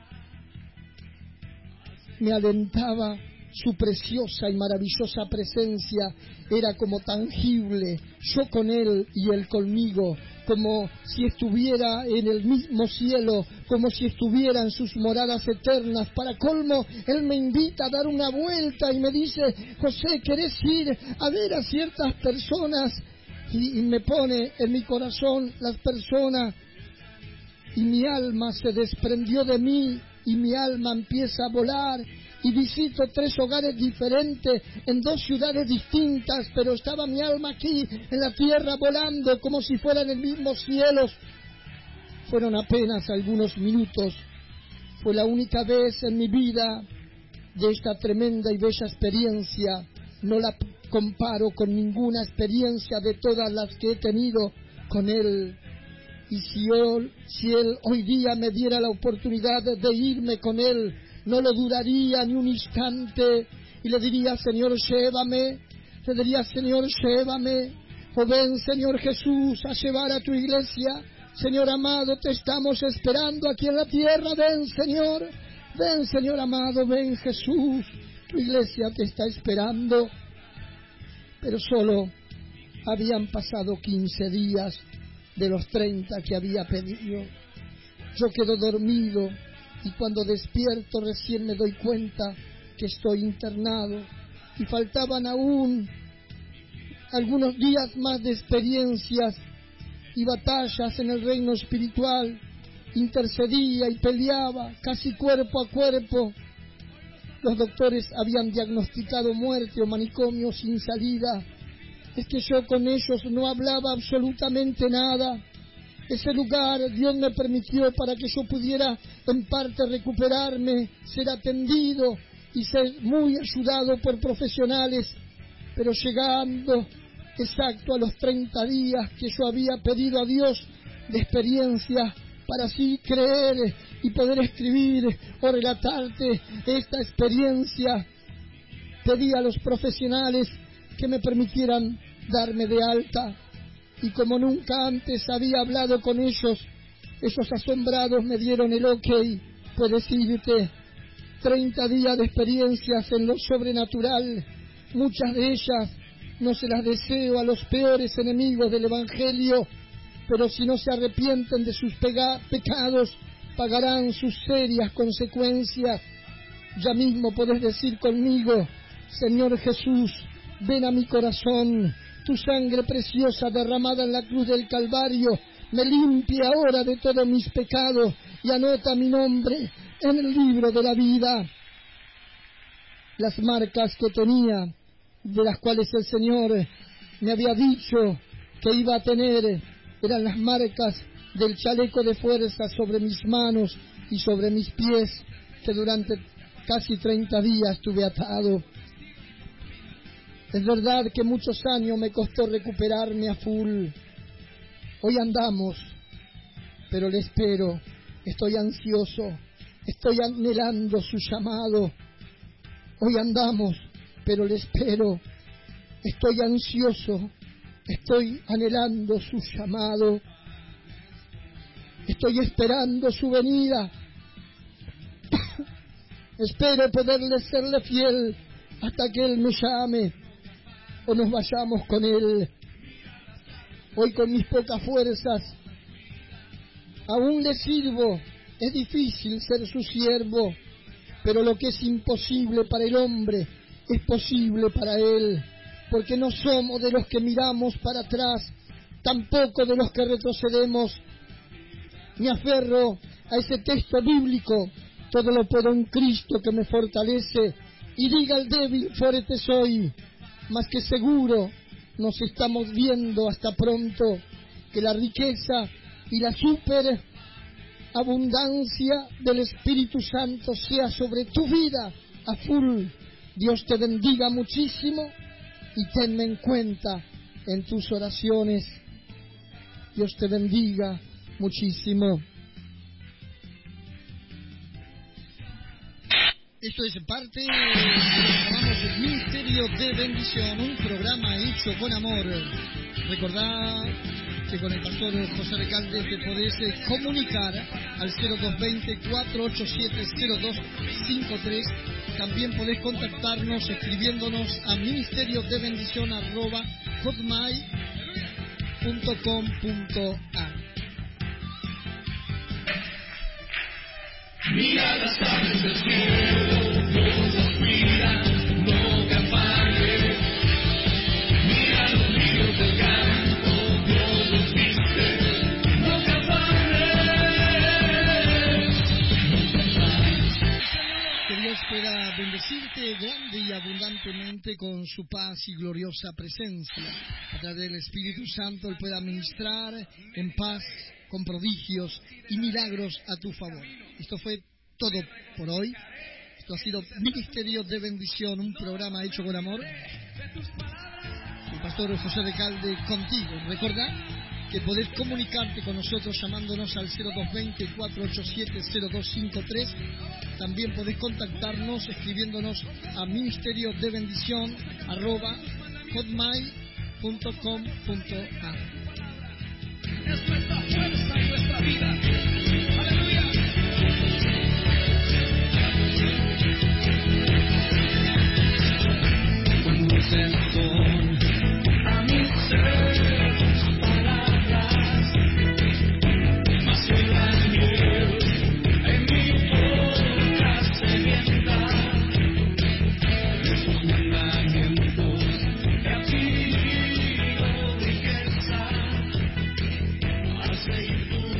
me alentaba su preciosa y maravillosa presencia. Era como tangible, yo con Él y Él conmigo, como si estuviera en el mismo cielo, como si estuviera en sus moradas eternas. Para colmo, Él me invita a dar una vuelta y me dice: José, ¿querés ir a ver a ciertas personas? Y me pone en mi corazón las personas, y mi alma se desprendió de mí, y mi alma empieza a volar, y visito 3 hogares diferentes en 2 ciudades distintas, pero estaba mi alma aquí en la tierra volando como si fueran el mismo cielo. Fueron apenas algunos minutos. Fue la única vez en mi vida de esta tremenda y bella experiencia. No la comparo con ninguna experiencia de todas las que he tenido con Él. Y si Él hoy día me diera la oportunidad de irme con Él, no lo dudaría ni un instante, y le diría: Señor, llévame. Le diría: Señor, llévame. O ven, Señor Jesús, a llevar a tu iglesia. Señor amado, te estamos esperando aquí en la tierra. Ven, Señor. Ven, Señor amado, ven, Jesús. Tu iglesia te está esperando. Pero solo habían pasado 15 días de los 30 que había pedido. Yo quedo dormido, y cuando despierto recién me doy cuenta que estoy internado, y faltaban aún algunos días más de experiencias y batallas en el reino espiritual. Intercedía y peleaba casi cuerpo a cuerpo. Los doctores habían diagnosticado muerte o manicomio sin salida. Es que yo con ellos no hablaba absolutamente nada. Ese lugar Dios me permitió para que yo pudiera en parte recuperarme, ser atendido y ser muy ayudado por profesionales. Pero llegando exacto a los 30 días que yo había pedido a Dios de experiencia, para así creer y poder escribir o relatarte esta experiencia, pedí a los profesionales que me permitieran darme de alta. y como nunca antes había hablado con ellos, esos asombrados me dieron el ok. Puedes irte. 30 días de experiencias en lo sobrenatural, muchas de ellas no se las deseo a los peores enemigos del Evangelio, pero si no se arrepienten de sus pecados, pagarán sus serias consecuencias. Ya mismo podés decir conmigo: Señor Jesús, ven a mi corazón. Tu sangre preciosa derramada en la cruz del Calvario me limpia ahora de todos mis pecados y anota mi nombre en el libro de la vida. Las marcas que tenía, de las cuales el Señor me había dicho que iba a tener, eran las marcas del chaleco de fuerza sobre mis manos y sobre mis pies, que durante casi 30 días estuve atado. Es verdad que muchos años me costó recuperarme a full. Hoy andamos, pero le espero. Estoy ansioso, estoy anhelando su llamado. Hoy andamos, pero le espero. Estoy ansioso, estoy anhelando su llamado. Estoy esperando su venida. Espero poderle serle fiel hasta que Él me llame o nos vayamos con Él. Hoy con mis pocas fuerzas aún le sirvo. Es difícil ser su siervo, pero lo que es imposible para el hombre es posible para Él, porque no somos de los que miramos para atrás, tampoco de los que retrocedemos. Me aferro a ese texto bíblico: todo lo puedo en Cristo que me fortalece, y diga al débil, fuerte soy. Más que seguro nos estamos viendo hasta pronto. Que la riqueza y la superabundancia del Espíritu Santo sea sobre tu vida a full. Dios te bendiga muchísimo y tenme en cuenta en tus oraciones. Dios te bendiga muchísimo. Esto es parte de lo que llamamos el Ministerio de Bendición, un programa hecho con amor. Recordá que con el pastor José Recalde te podés comunicar al 0220-487-0253. También podés contactarnos escribiéndonos a ministeriodebendición@hotmail.com.ar. Mira las aves del cielo, Dios los mira, no campanes. Mira los lirios del campo, Dios los viste, no campanes. Que Dios pueda bendecirte grande y abundantemente con su paz y gloriosa presencia. A través del Espíritu Santo Él pueda ministrar en paz, con prodigios y milagros a tu favor. Esto fue todo por hoy. Esto ha sido Ministerio de Bendición, un programa hecho con amor. El pastor José Recalde contigo. Recordá que podés comunicarte con nosotros llamándonos al 0220-487-0253. También podés contactarnos escribiéndonos a ministeriodebendición@hotmail.com.ar. Es nuestra fuerza y nuestra vida. Aleluya. Dulces son a mi ser tus palabras, mas que la miel en mi boca sedienta. Esos mandamientos que adquirido riqueza, a seguir tu